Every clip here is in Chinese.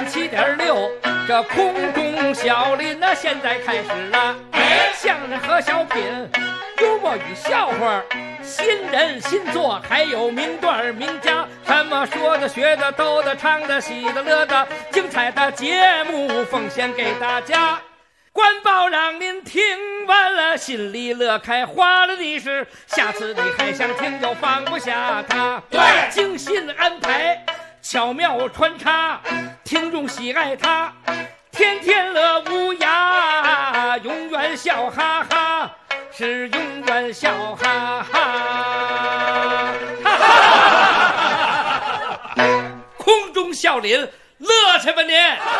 107.6，这空中小林呢，现在开始了。相声和小品，幽默与笑话，新人新作，还有名段名家，什么说的、学的、逗的、唱的、喜的、乐的，精彩的节目奉献给大家。官报让您听完了，心里乐开花了的是，下次你还想听就放不下它。 对， 精心安排，巧妙穿插，听众喜爱它，天天乐无涯，永远笑哈哈，是永远笑哈哈。空中笑林，乐去吧您！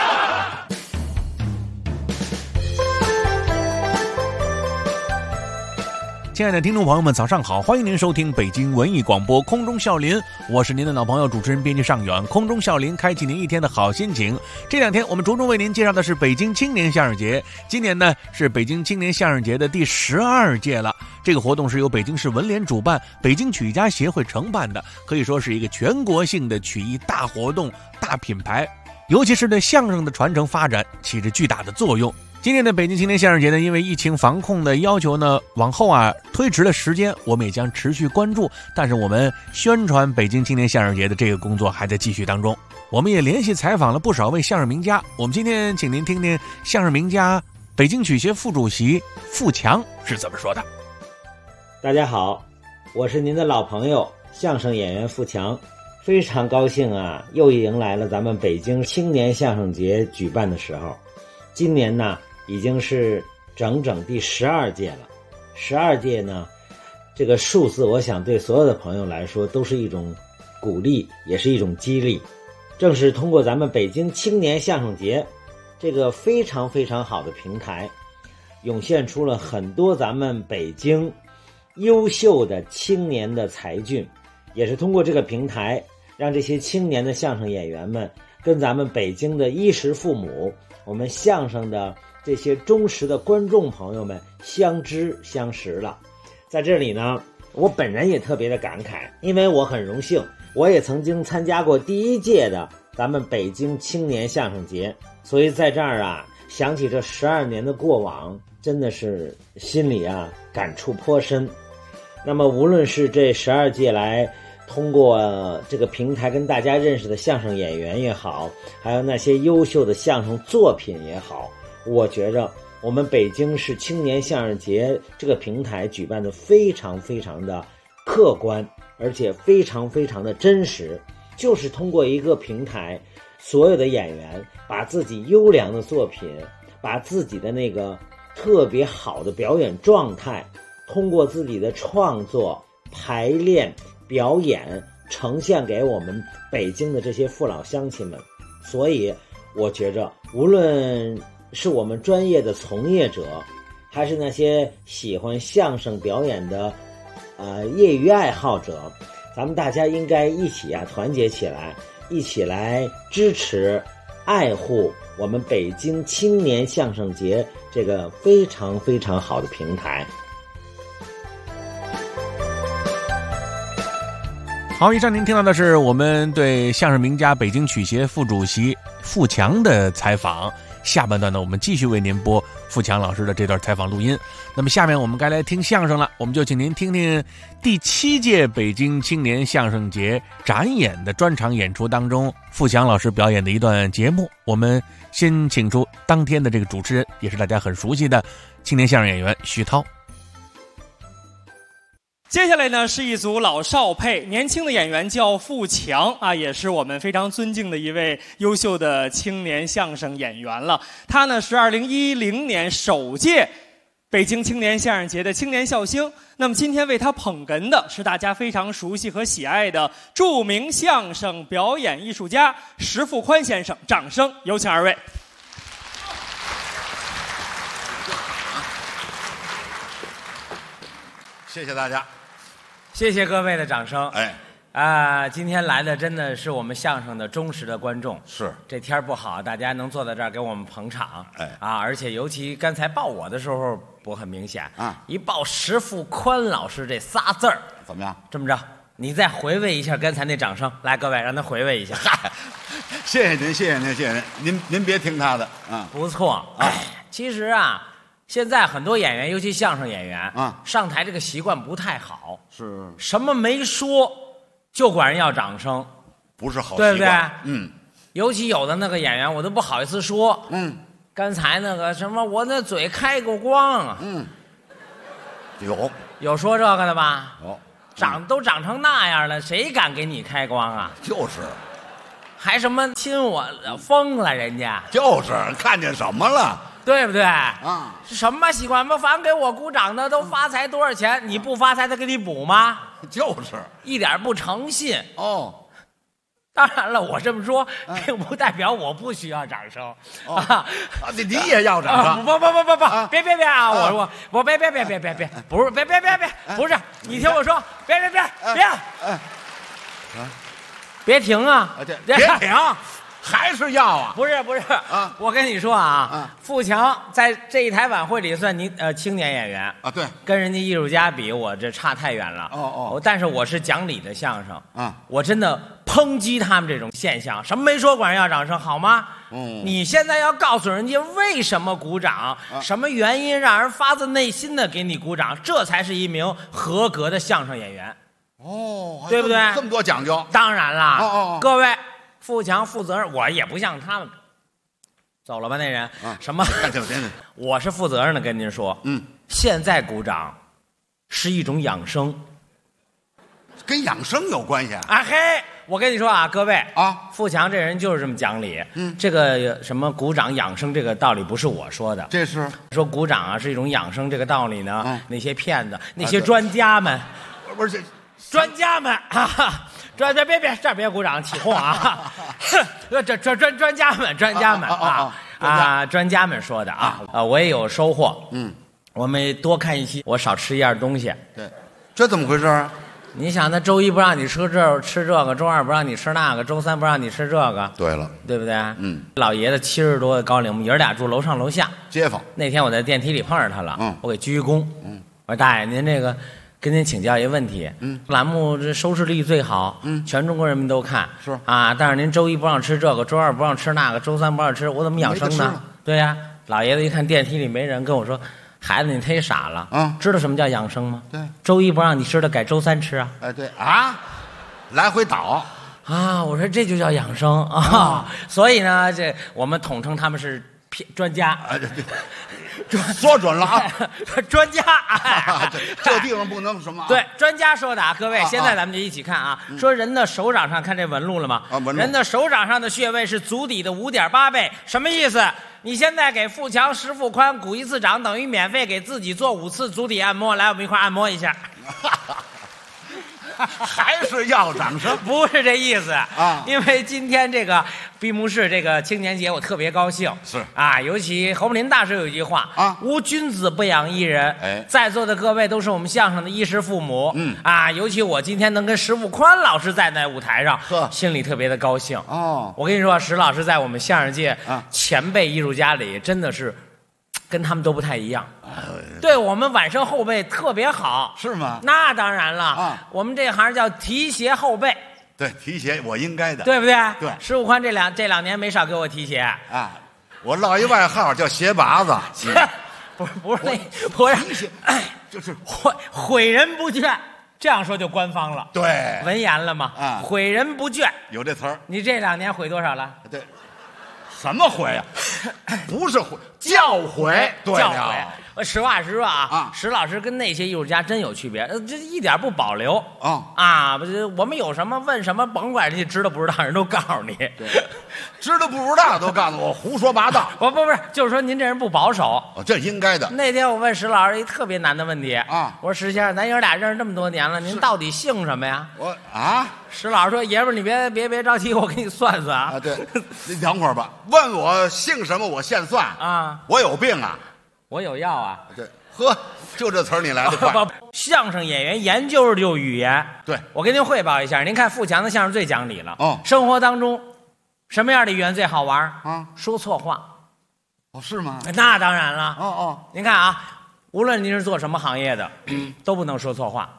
亲爱的听众朋友们，早上好！欢迎您收听北京文艺广播空中笑林，我是您的老朋友主持人编辑尚远。空中笑林开启您一天的好心情。这两天我们着重为您介绍的是北京青年相声节，今年呢是北京青年相声节的第12届了。这个活动是由北京市文联主办，北京曲艺家协会承办的，可以说是一个全国性的曲艺大活动、大品牌，尤其是对相声的传承发展起着巨大的作用。今年的北京青年相声节呢，因为疫情防控的要求呢，往后推迟了时间，我们也将持续关注。但是我们宣传北京青年相声节的这个工作还在继续当中。我们也联系采访了不少位相声名家，我们今天请您听听相声名家北京曲协副主席付强是怎么说的。 大家好，我是您的老朋友相声演员付强，非常高兴又迎来了咱们北京青年相声节举办的时候。今年呢已经是整整第12届了。12届呢，这个数字我想对所有的朋友来说都是一种鼓励，也是一种激励。正是通过咱们北京青年相声节这个非常非常好的平台，涌现出了很多咱们北京优秀的青年的才俊，也是通过这个平台，让这些青年的相声演员们跟咱们北京的衣食父母，我们相声的这些忠实的观众朋友们相知相识了。在这里呢，我本人也特别的感慨，因为我很荣幸，我也曾经参加过第1届的咱们北京青年相声节，所以在这儿想起这12年的过往，真的是心里感触颇深。那么无论是这12届来通过这个平台跟大家认识的相声演员也好，还有那些优秀的相声作品也好，我觉着我们北京市青年相声节这个平台举办的非常非常的客观，而且非常非常的真实。就是通过一个平台，所有的演员把自己优良的作品，把自己的那个特别好的表演状态，通过自己的创作、排练、表演呈现给我们北京的这些父老乡亲们。所以我觉着无论是我们专业的从业者，还是那些喜欢相声表演的业余爱好者，咱们大家应该一起团结起来，一起来支持爱护我们北京青年相声节这个非常非常好的平台。 好，以上您听到的是我们对相声名家北京曲协副主席付强的采访。下半段呢，我们继续为您播付强老师的这段采访录音。那么下面我们该来听相声了，我们就请您听听第7届北京青年相声节展演的专场演出当中，付强老师表演的一段节目。我们先请出当天的这个主持人，也是大家很熟悉的青年相声演员徐涛。 接下来呢是一组老少配，年轻的演员叫付强也是我们非常尊敬的一位优秀的青年相声演员了。他呢是2010年首届北京青年相声节的青年笑星。那么今天为他捧哏的是大家非常熟悉和喜爱的著名相声表演艺术家石富宽先生，掌声有请二位。 谢谢大家。 谢谢各位的掌声。今天来的真的是我们相声的忠实的观众。 是， 这天不好，大家能坐在这儿给我们捧场。而且尤其刚才报我的时候，我很明显一报石富宽老师这仨字儿， 怎么样？ 这么着， 你再回味一下刚才那掌声，来，各位让他回味一下。 嗨，谢谢您，谢谢您，谢谢您。您别听他的啊， 不错。其实啊，现在很多演员，尤其相声演员啊， 上台这个习惯不太好， 是什么没说就管人要掌声， 不是好习惯， 对不对？ 嗯， 尤其有的那个演员，我都不好意思说。刚才那个什么，我那嘴开过光啊。有说这个的吧？ 有。 都长成那样了，谁敢给你开光啊？ 就是， 还什么亲我，疯了人家。 就是看见什么了， 对不对？ 啊， 是什么习惯吗？凡给我鼓掌的都发财多少钱？你不发财他给你补吗？ 就是， 一点不诚信。 哦。 当然了，我这么说并不代表我不需要掌声啊！你也要掌声？ 不，别啊！我别，不是，别，不是，你听我说，别，别停啊！ 别停，还是要啊？ 不是啊！我跟你说啊，富强在这一台晚会里算青年演员啊，对， 跟人家艺术家比，我这差太远了。但是我是讲理的相声啊，我真的抨击他们这种现象，什么没说管人要掌声好吗？你现在要告诉人家为什么鼓掌，什么原因让人发自内心的给你鼓掌，这才是一名合格的相声演员。对不对？ 这么多讲究。 当然啦，各位。富强负责任，我也不像他们。走了吧，那人什么？我是负责任的跟您说，现在鼓掌是一种养生， 跟养生有关系啊！嘿，我跟你说啊，各位啊， 富强这人就是这么讲理。这个什么鼓掌养生这个道理不是我说的， 这是说鼓掌啊是一种养生这个道理呢。那些骗子，那些专家们， 不是专家们啊。别，这别鼓掌起哄啊！这专家们专家们说的啊，我也有收获。我们多看一期，我少吃一样东西。 对，这怎么回事啊？ 你想，他周一不让你吃这个，周二不让你吃那个，周三不让你吃这个。 对了， 对不对？老爷子70多的高龄，我们爷俩住楼上楼下， 街坊。 那天我在电梯里碰上他了，我给鞠一躬。我说大爷，您这个。跟您请教一个问题，栏目这收视率最好，全中国人民都看， 是啊，但是您周一不让吃这个，周二不让吃那个，周三不让吃，我怎么养生呢？对呀，老爷子一看电梯里没人，跟我说：“孩子，你忒傻了，知道什么叫养生吗？ 对， 周一不让你吃的，改周三吃啊。” 哎，对啊，来回倒啊，我说这就叫养生啊，所以呢，这我们统称他们是专家。 说准了啊， 专家， 这地方不能什么？ 对，专家说的啊，各位，现在咱们就一起看啊。说人的手掌上看这纹路了吗？人的手掌上的穴位是足底的5.8倍，什么意思？你现在给富强10腹宽鼓1次掌，等于免费给自己做5次足底按摩。来，我们一块按摩一下。 还是要掌声？ 不是这意思啊，因为今天这个闭幕式这个青年节，我特别高兴。 是啊，尤其侯宝林大师有一句话啊：“ 无君子不养艺人。” 哎， 在座的各位都是我们相声的衣食父母。尤其我今天能跟石富宽老师站在舞台上，心里特别的高兴。我跟你说，石老师在我们相声界前辈艺术家里，真的是跟他们都不太一样。对我们晚生后辈特别好， 是吗？ 那当然了我们这行叫提携后辈。 对，提携我应该的， 对不对？ 对， 石富宽这两年没少给我提携啊，我落一外号叫鞋拔子。 不是那不是， 就是诲人不倦，这样说就官方了， 对， 文言了嘛啊，诲人不倦有这词儿。 你这2年诲多少了？ 对。什么诲呀？不是诲，教诲。对了， 实话实说啊，石老师跟那些艺术家真有区别，这一点不保留我们有什么问什么，甭管人家知道不知道，人都告诉你。 知道不知道都告诉我，胡说八道。 不是，就是说您这人不保守。 这应该的。 那天我问石老师一特别难的问题我说石先生，咱爷俩认识这么多年了，您到底姓什么呀？石老师说：“爷们儿，你别着急，我给你算算啊。” 对，你等会儿吧。问我姓什么，我现算啊。我有病啊， 我有药啊。 对，呵，就这词儿你来的快。 相声演员研究就语言。 对， 我跟您汇报一下，您看富强的相声最讲理了。生活当中什么样的语言最好玩啊？说错话。 是吗？ 那当然了。您看啊，无论您是做什么行业的，都不能说错话。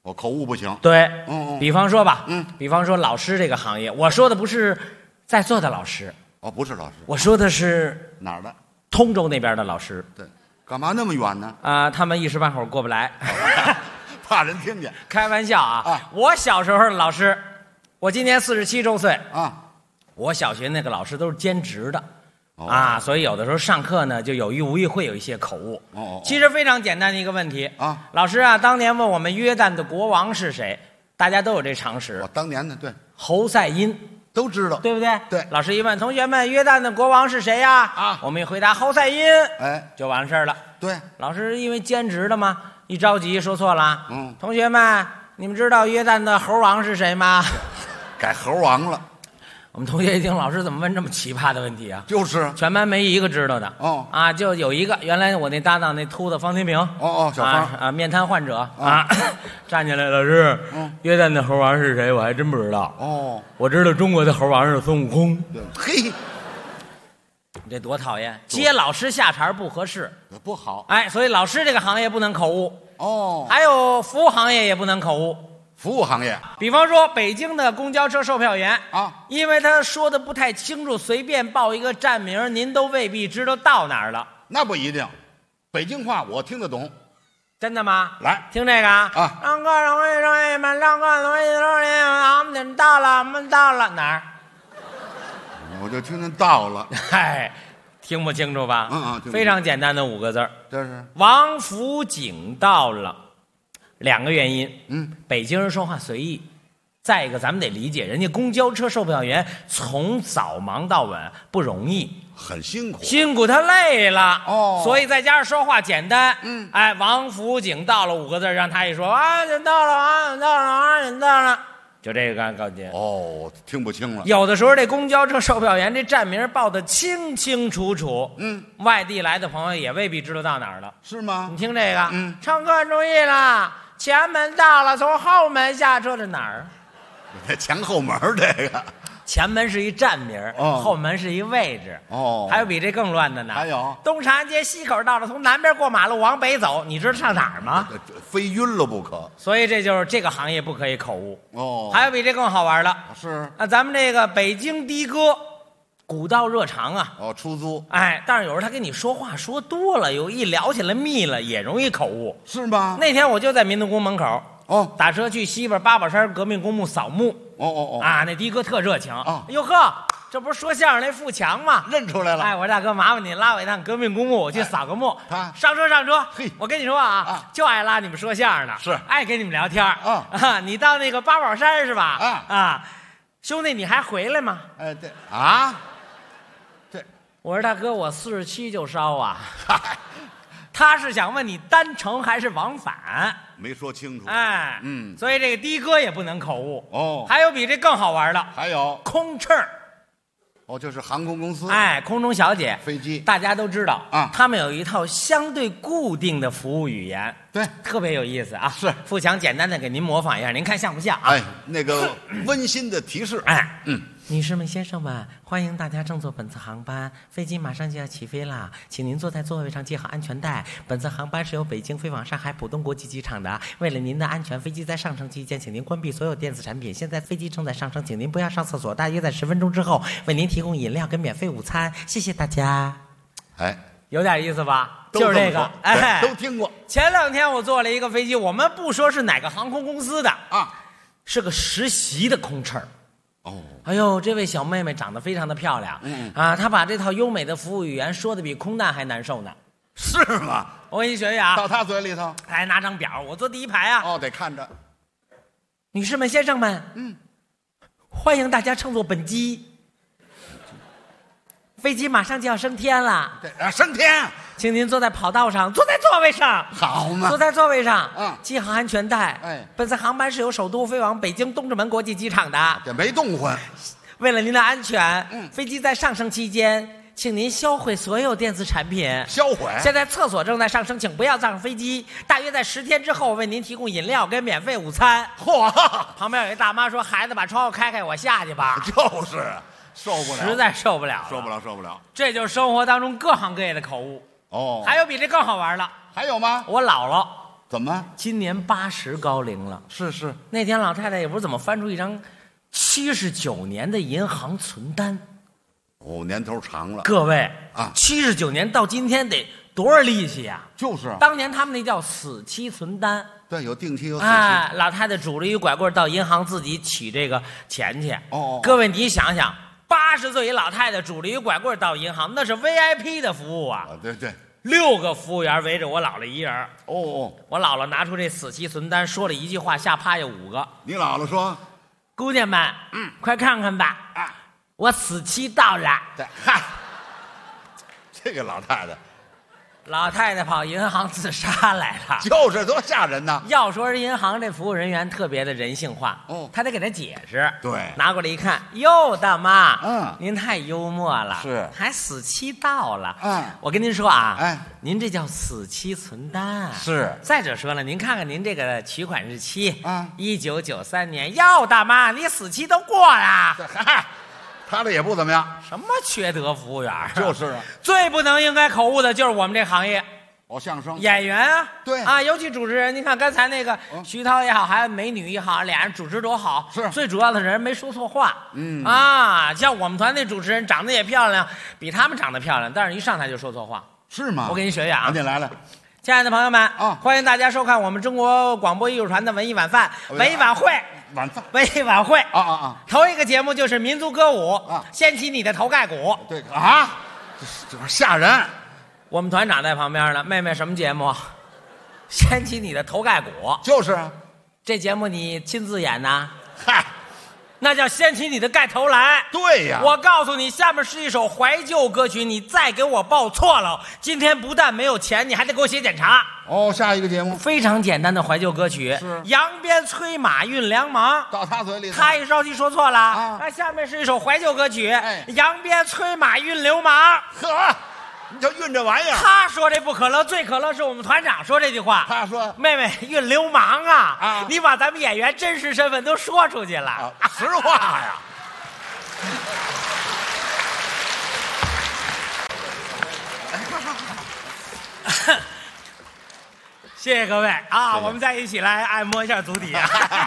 口误不行。 对，比方说吧，比方说老师这个行业，我说的不是在座的老师， 不是老师， 我说的是哪儿的？ 通州那边的老师。 对，干嘛那么远呢？ 他们一时半会儿过不来， 怕人听见。 开玩笑啊！我小时候的老师，我今年47周岁啊。我小学那个老师都是兼职的，所以有的时候上课呢，就有意无意会有一些口误。其实非常简单的一个问题啊，老师啊，当年问我们约旦的国王是谁，大家都有这常识。 当年的对， 侯赛因都知道， 对不对？ 对。 老师一问同学们，约旦的国王是谁呀？我们一回答侯赛因，就完事儿了。 对， 老师因为兼职的嘛，一着急说错了。同学们，你们知道约旦的猴王是谁吗？ 改猴王了。 我们同学一听，老师怎么问这么奇葩的问题啊？ 就是全班没一个知道的。就有一个，原来我那搭档那秃子方天平。 小方面瘫患者站起来，老师，约旦的猴王是谁？我还真不知道。我知道中国的猴王是孙悟空。 嘿， 你这多讨厌！接老师下茬不合适， 不好。 所以老师这个行业不能口误。还有服务行业也不能口误。 服务行业， 比方说北京的公交车售票员因为他说的不太清楚，随便报一个站名，您都未必知道到哪儿了。 那不一定，北京话我听得懂。 真的吗？ 来听这个上课同学们，上课同学我们到了，我们到了哪儿？ 我就听见到了。 听不清楚吧？非常简单的5个字， 这是王府井到了。2个原因，北京人说话随意，再一个咱们得理解，人家公交车售票员从早忙到晚不容易， 很辛苦，他累了所以再加上说话简单，王府井到了5个字，让他一说到了，就这个高级听不清了。 有的时候这公交车售票员这站名报得清清楚楚，外地来的朋友也未必知道到哪儿了， 是吗？ 你听这个，乘客注意了，前门到了，从后门下车，这哪儿？ 前后门这个， 前门是一站名，后门是一位置。还有比这更乱的呢。 还有东长安街西口到了，从南边过马路往北走，你知道上哪儿吗？ 非晕了不可。 所以这就是这个行业不可以口误。还有比这更好玩的， 是咱们这个北京的哥。古道热肠出租。 但是有时候他跟你说话说多了，有一聊起来密了，也容易口误， 是吗？ 那天我就在民族宫门口，打车去西边八宝山革命公墓扫墓。那的哥特热情。哟呵，这不是说相声那富强吗？ 认出来了。 我说大哥，麻烦你拉我一趟革命公墓，我去扫个墓。上车。嘿，我跟你说就爱拉你们说相声的， 是爱跟你们聊天。你到那个八宝山是吧？兄弟，你还回来吗？ 对我说大哥，我47就烧啊。他是想问你单程还是往返， 没说清楚。 所以这个的哥也不能口误。还有比这更好玩的， 还有空乘。 就是航空公司。 空中小姐， 飞机， 大家都知道他们有一套相对固定的服务语言， 对， 特别有意思啊。 是富强简单的给您模仿一下，您看像不像那个温馨的提示。 女士们、先生们，欢迎大家乘坐本次航班，飞机马上就要起飞了，请您坐在座位上系好安全带。本次航班是由北京飞往上海浦东国际机场的，为了您的安全，飞机在上升期间，请您关闭所有电子产品。现在飞机正在上升，请您不要上厕所，大约在10分钟之后为您提供饮料跟免费午餐，谢谢大家。有点意思吧？就是这个， 都听过。 前2天我坐了一个飞机，我们不说是哪个航空公司的是个实习的空乘。这位小妹妹长得非常的漂亮，她把这套优美的服务语言说的比空难还难受呢。 是吗？ 我给你学学啊， 到她嘴里头， 还拿张表，我坐第1排啊。 得看着。 女士们、先生们，欢迎大家乘坐本机，飞机马上就要升天了。 升天， 请您坐在跑道上，坐在座位上。 好嘛， 坐在座位上，系好安全带。本次航班是由首都飞往北京东直门国际机场的， 这没动换。 为了您的安全，飞机在上升期间，请您销毁所有电子产品。 销毁？ 现在厕所正在上升，请不要上飞机。大约在10天之后，为您提供饮料跟免费午餐。旁边有一大妈说：“孩子，把窗户开开，我下去吧。” 就是受不了， 实在受不了， 受不了。 这就是生活当中各行各业的口误。还有比这更好玩的？ 还有吗？ 我姥姥怎么？ 今年80高龄了。 是。 那天老太太也不知怎么翻出一张79年的银行存单。 哦，年头长了。 各位啊 ，79年到今天得多少利息呀？ 就是当年他们那叫死期存单。 对，有定期有死期。 哎，老太太拄着一拐棍到银行自己取这个钱去。 哦， 各位你想想，80岁一老太太拄着一拐棍到银行，那是 VIP 的服务啊。 对 ，6个服务员围着我姥姥一人。 哦， 我姥姥拿出这死期存单，说了一句话，吓趴下5个。 你姥姥说：“ 姑娘们，快看看吧，我死期到了。” 嗨，这个老太太跑银行自杀来了。 就是多吓人呐！ 要说是银行这服务人员特别的人性化，他得给他解释。 对， 拿过来一看，哟，大妈，您太幽默了， 是， 还死期到了。我跟您说啊，您这叫死期存单。 是。 再者说了，您看看您这个取款日期，1993年。哟，大妈，你死期都过了。 嗨。他这也不怎么样， 什么缺德服务员？ 就是啊， 最不能应该口误的就是我们这行业。 相声演员啊， 对啊，尤其主持人。你看刚才那个徐涛也好，还有美女也好，俩人主持多好。 是， 最主要的人没说错话。像我们团那主持人长得也漂亮，比他们长得漂亮，但是一上台就说错话。 是吗？ 我给你学学啊！ 你来了。 亲爱的朋友们欢迎大家收看我们中国广播艺术团的文艺晚饭、文艺晚会。文艺晚会头一个节目就是民族歌舞掀起你的头盖骨。 对啊，这吓人。 我们团长在旁边呢。妹妹，什么节目？掀起你的头盖骨。 就是啊， 这节目你亲自演呐？ 嗨， 那叫掀起你的盖头来。 对呀， 我告诉你，下面是一首怀旧歌曲，你再给我报错了，今天不但没有钱，你还得给我写检查。 下一个节目非常简单的怀旧歌曲， 是扬鞭催马运粮忙。 到他嘴里， 他一着急说错了那下面是一首怀旧歌曲，扬鞭催马运流氓。 呵，你就运这玩意儿。 他说这不可乐，最可乐是我们团长说这句话。 他说：“ 妹妹，运流氓啊！你把咱们演员真实身份都说出去了， 实话呀。” 谢谢各位我们再一起来按摩一下足底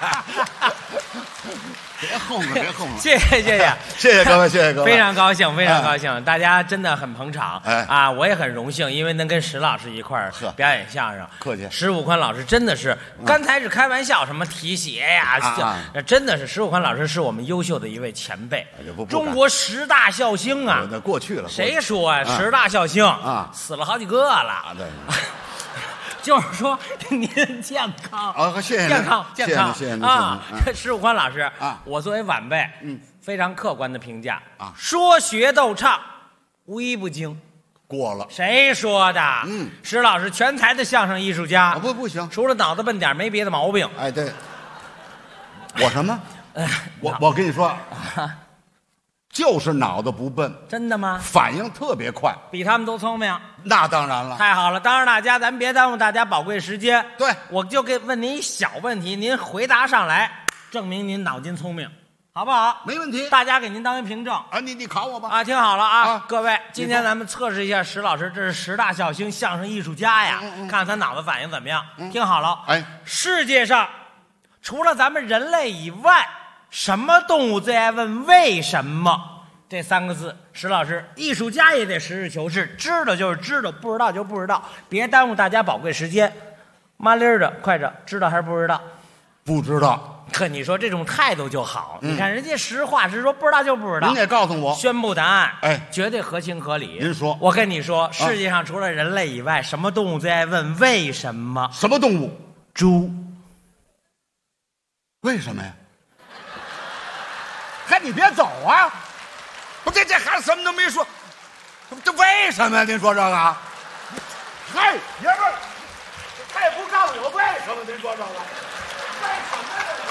别哄了，别哄了！ 谢谢各位，谢谢各位，非常高兴，非常高兴，大家真的很捧场我也很荣幸，因为能跟石老师一块儿表演相声。 客气， 石武宽老师真的是，刚才是开玩笑，什么提鞋呀，真的是石武宽老师是我们优秀的一位前辈，中国10大孝星啊， 那过去了， 谁说啊？10大孝星死了好几个了。对。就是说，您健康谢谢， 健康， 谢谢石武宽老师我作为晚辈，非常客观的评价说学逗唱，无一不精。 过了， 谁说的？石老师全才的相声艺术家， 不行， 除了脑子笨点没别的毛病。 对，我什么？我跟你说。就是脑子不笨。 真的吗？ 反应特别快， 比他们都聪明。 那当然了。 太好了，当着大家，咱别耽误大家宝贵时间。 对， 我就问您一小问题，您回答上来，证明您脑筋聪明，好不好？ 没问题。 大家给您当一凭证你考我吧。 听好了各位，今天咱们测试一下石老师，这是10大孝星相声艺术家呀，看看他脑子反应怎么样。听好了，世界上除了咱们人类以外，什么动物最爱问为什么？这3个字，石老师艺术家也得实事求是，知道就是知道，不知道就不知道，别耽误大家宝贵时间。麻利儿的，快着，知道还是不知道？ 不知道。 可你说这种态度就好，你看人家实话实说，不知道就不知道。 您得告诉我， 宣布答案，绝对合情合理。 您说， 我跟你说，世界上除了人类以外，什么动物最爱问为什么？ 什么动物？ 猪。 为什么呀？嗨，你别走啊！不，这孩子什么都没说，这为什么呀？您说这个？嗨，爷们儿，他也不告诉我为什么？您说这个？为什么呀？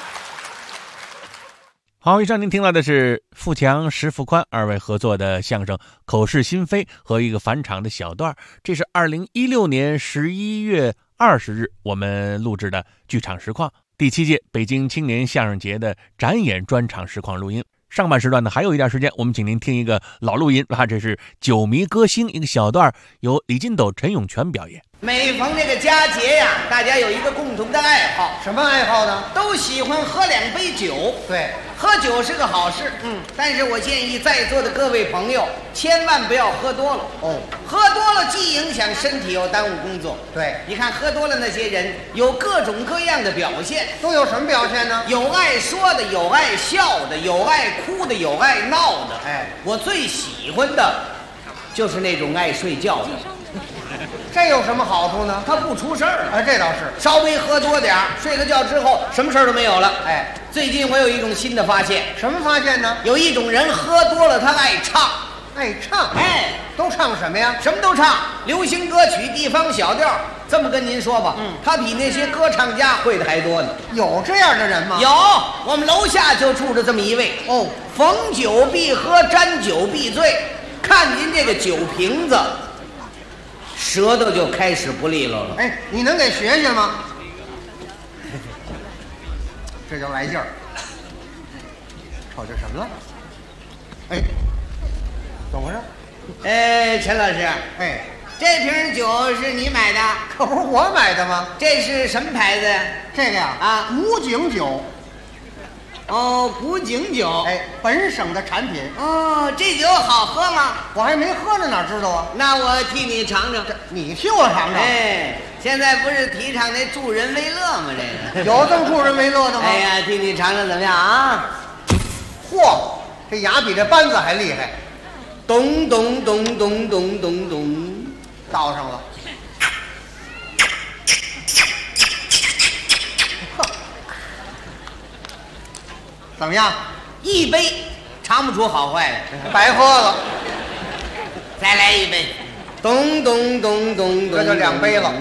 好，以上您听到的是富强、石富宽2位合作的相声《口是心非》和一个返场的小段，这是2016年11月20日我们录制的剧场实况。第7届北京青年相声节的展演专场实况录音。上半时段呢还有一点时间，我们请您听一个老录音这是《酒迷歌星》一个小段，由李金斗、陈永泉表演。 每逢这个佳节呀，大家有一个共同的爱好， 什么爱好呢？ 都喜欢喝2杯酒。 对， 喝酒是个好事，但是我建议在座的各位朋友千万不要喝多了。 哦， 喝多了既影响身体，又耽误工作。 对， 你看喝多了那些人有各种各样的表现， 都有什么表现呢？ 有爱说的，有爱笑的，有爱哭的，有爱闹的。 哎， 我最喜欢的就是那种爱睡觉的。 这有什么好处呢？ 他不出事儿啊，这倒是。 稍微喝多点儿，睡个觉之后，什么事儿都没有了。 哎， 最近我有一种新的发现。 什么发现呢？ 有一种人喝多了，他爱唱。 爱唱？ 哎， 都唱什么呀？ 什么都唱，流行歌曲、地方小调。这么跟您说吧，他比那些歌唱家会的还多呢。 有这样的人吗？ 有，我们楼下就住着这么一位。 哦， 逢酒必喝，沾酒必醉。看您这个酒瓶子，舌头就开始不利落了。 哎，你能给学学吗？这叫来劲儿。瞅这什么了？哎，怎么回事？ 哎，陈老师， 哎， 这瓶酒是你买的？ 可不是我买的吗？ 这是什么牌子？ 这个呀， 啊， 古井酒。 哦，古井酒。 哎，本省的产品。 哦，这酒好喝吗？ 我还没喝呢，哪知道啊？ 那我替你尝尝。 你替我尝尝。 哎，现在不是提倡那助人为乐吗？这个有这么助人为乐的吗？ 哎呀，替你尝尝怎么样啊？ 嚯，这牙比这扳子还厉害。 咚咚咚咚咚咚咚， 倒上了。怎么样？ 一杯尝不出好坏来， 白喝了。 再来一杯。咚咚咚咚咚， 这就2杯了。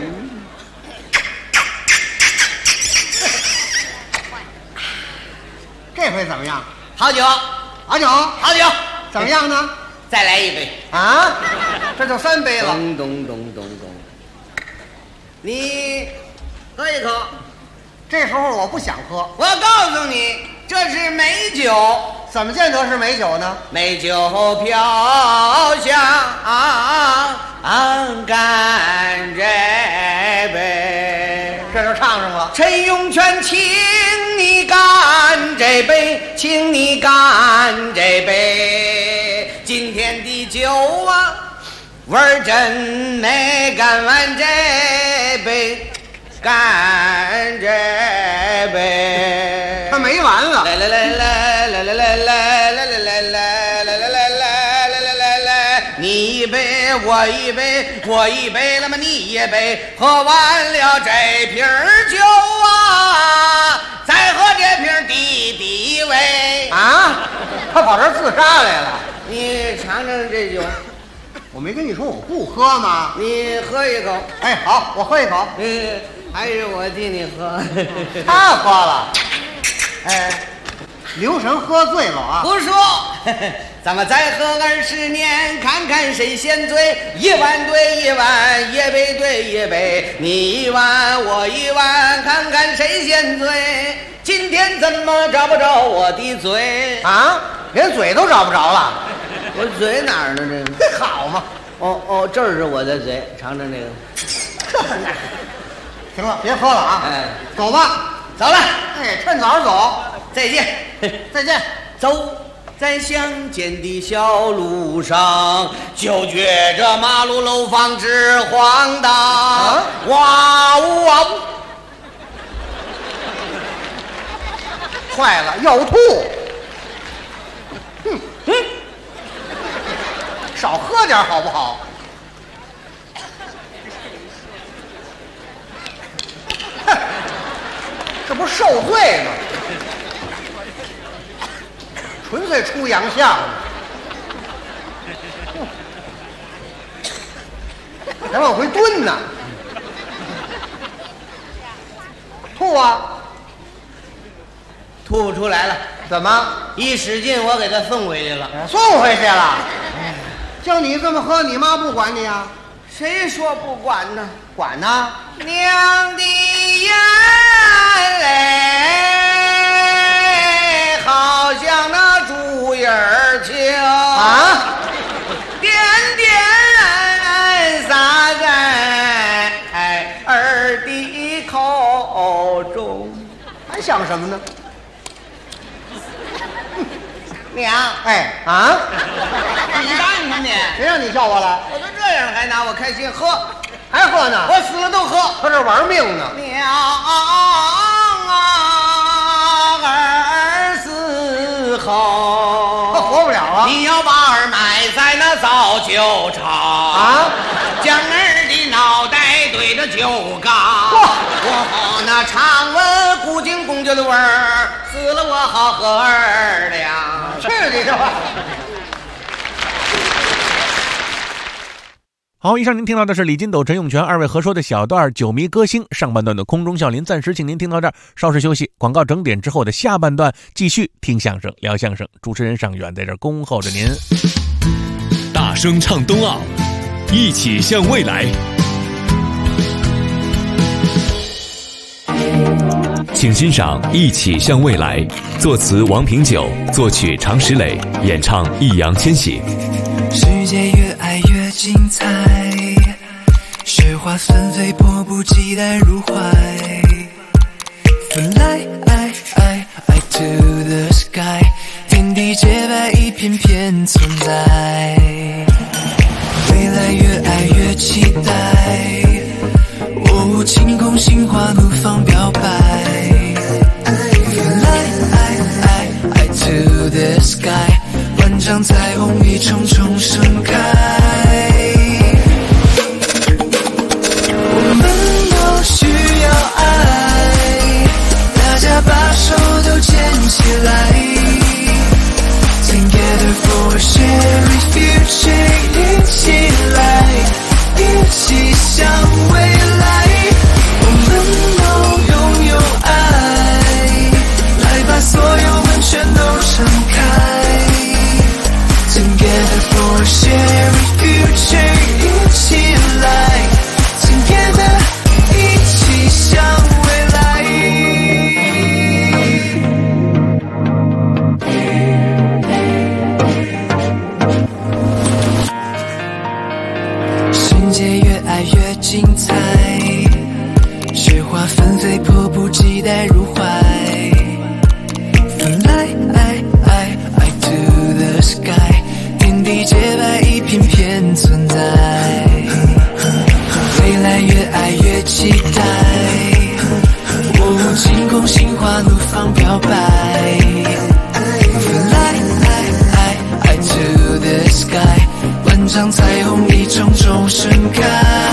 这回怎么样？ 好酒， 好酒， 好酒， 怎么样呢？ 再来一杯啊！这就3杯了。 咚咚咚咚咚，你喝一口。 这时候我不想喝。 我告诉你，这是美酒。 怎么见得是美酒呢？ 美酒飘香干这杯。 这就唱上了。 陈永泉，请你干这杯，请你干这杯。今天的酒啊，味儿真美，干完这杯，干这杯。 他没完了。 来来来来来来来来来来来来来来来来，你一杯，我一杯，我一杯，那么你一杯，喝完了这瓶酒啊，再喝这瓶敌敌畏啊！他跑这儿自杀来了。 你尝尝这酒。 我没跟你说我不喝吗？ 你喝一口。 哎，好，我喝一口。 还是我替你喝。 他喝了。哎，留神喝醉了啊！ 不说，咱们再喝20年，看看谁先醉。1碗对1碗，1杯对1杯，你1碗我1碗，看看谁先醉。今天怎么找不着我的嘴啊？连嘴都找不着了。 我嘴哪儿呢？这个好嘛。 哦，这儿是我的嘴，尝尝这个。 行了，别喝了啊！ 哎， 走吧， 走了。 哎，趁早走。 再见， 再见。 走在乡间的小路上，就觉着马路楼房直晃荡。 啊、 哇呜哇呜！ 坏了，要吐。少喝点好不好？这不是受罪吗？纯粹出洋相。还往回蹲呢。吐啊！ 吐不出来了。 怎么？ 一使劲，我给他送回去了。 送回去了？就你这么喝，你妈不管你啊？ 谁说不管呢？ 管呢。 娘的眼泪好像那猪眼儿青啊，点点洒在像什么呢？ 娘， 哎啊！ 你干什么你？ 谁让你叫我来？ 我都这样了还拿我开心喝， 还喝呢？ 我死了都喝， 他这玩命呢。 娘儿死后， 活不了啊！ 你要把儿埋在那造酒厂啊， 将儿的脑袋对着酒缸，我好那常闻古今公酒的味儿，死了我好喝儿俩。 去你这话！ 好，以上您听到的是李金斗、陈永泉二位合说的小段酒迷歌星，上半段的空中笑林暂时请您听到这儿，稍事休息，广告整点之后的下半段继续听相声聊相声，主持人尚远在这儿恭候着您。 大声唱冬奥，一起向未来。请欣赏《一起向未来》，作词王平久，作曲常石磊，演唱易烊千玺。 世界越爱越精彩，雪花纷飞，迫不及待入怀。Fly to the sky， 天地洁白，一片片存在。未来越爱越期待，哦，晴空心花怒放表白。Fly to the sky， 万丈彩虹一重重盛开。我们都需要爱，大家把手都牵起来。Together for a shared future， 一起来，一起向未来。我们都拥有爱，来把所有门全都敞开。Together for a shared future， 一起来 Together， 一起向未来。世界越爱越精彩，雪花纷飞，迫不及待入怀。Fly to the sky， 天地洁白，一片片存在。未来越爱越期待，哦，晴空心花怒放表白。Fly to the sky， 万丈彩虹一重重盛开。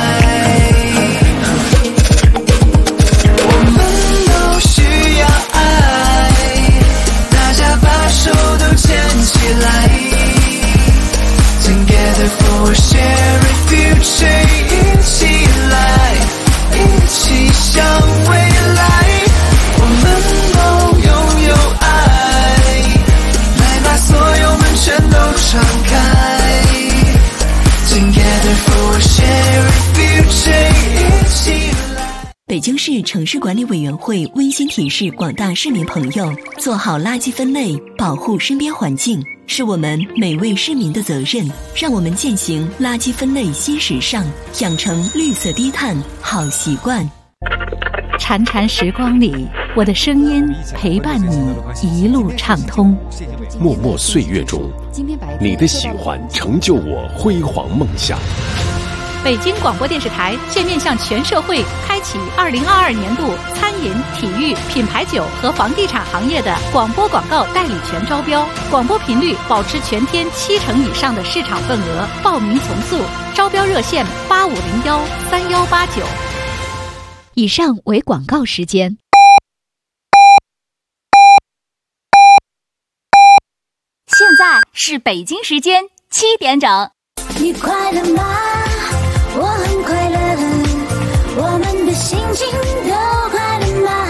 我们都需要爱，大家把手都牵起来。Together for a shared future， 一起来，一起向未来。我们都拥有爱，来把所有门全都敞开。Together for a shared future， 一起来。 北京市城市管理委员会温馨提示广大市民朋友，做好垃圾分类，保护身边环境，是我们每位市民的责任。让我们践行垃圾分类新时尚，养成绿色低碳好习惯。 潺潺时光里，我的声音陪伴你一路畅通。 默默岁月中，你的喜欢成就我辉煌梦想。 北京广播电视台现面向全社会开启2022年度餐饮、体育、品牌酒和房地产行业的广播广告代理权招标，广播频率保持全天70%以上的市场份额，报名从速，招标热线85013189。 以上为广告时间。 现在是北京时间7点整。 你快乐吗？我很快乐，我们的心情都快乐吗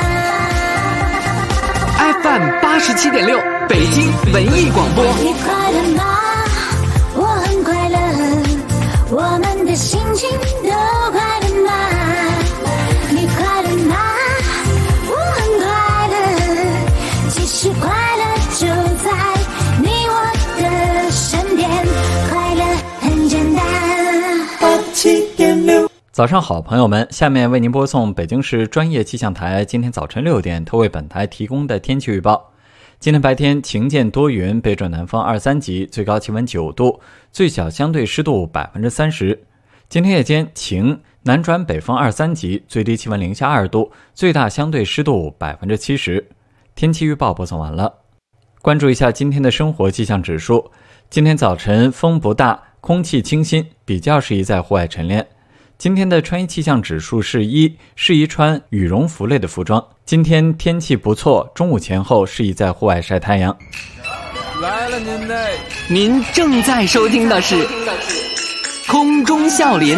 ？FM 87.6，北京文艺广播。 你快乐吗？我很快乐，我们的心情都快乐吗？你快乐吗？我很快乐，其实快乐就在你我的身边，快乐很简单。 87.6 早上好，朋友们，下面为您播送北京市专业气象台今天早晨6点特为本台提供的天气预报。今天白天晴间多云，北转南风2-3级，最高气温9度，最小相对湿度30%。今天夜间晴，南转北风2-3级，最低气温零下2度，最大相对湿度70%。天气预报播送完了。关注一下今天的生活气象指数。今天早晨风不大，空气清新，比较适宜在户外晨练。今天的穿衣气象指数是1，适宜穿羽绒服类的服装。今天天气不错，中午前后适宜在户外晒太阳。 来了您嘞！您正在收听的是空中笑林。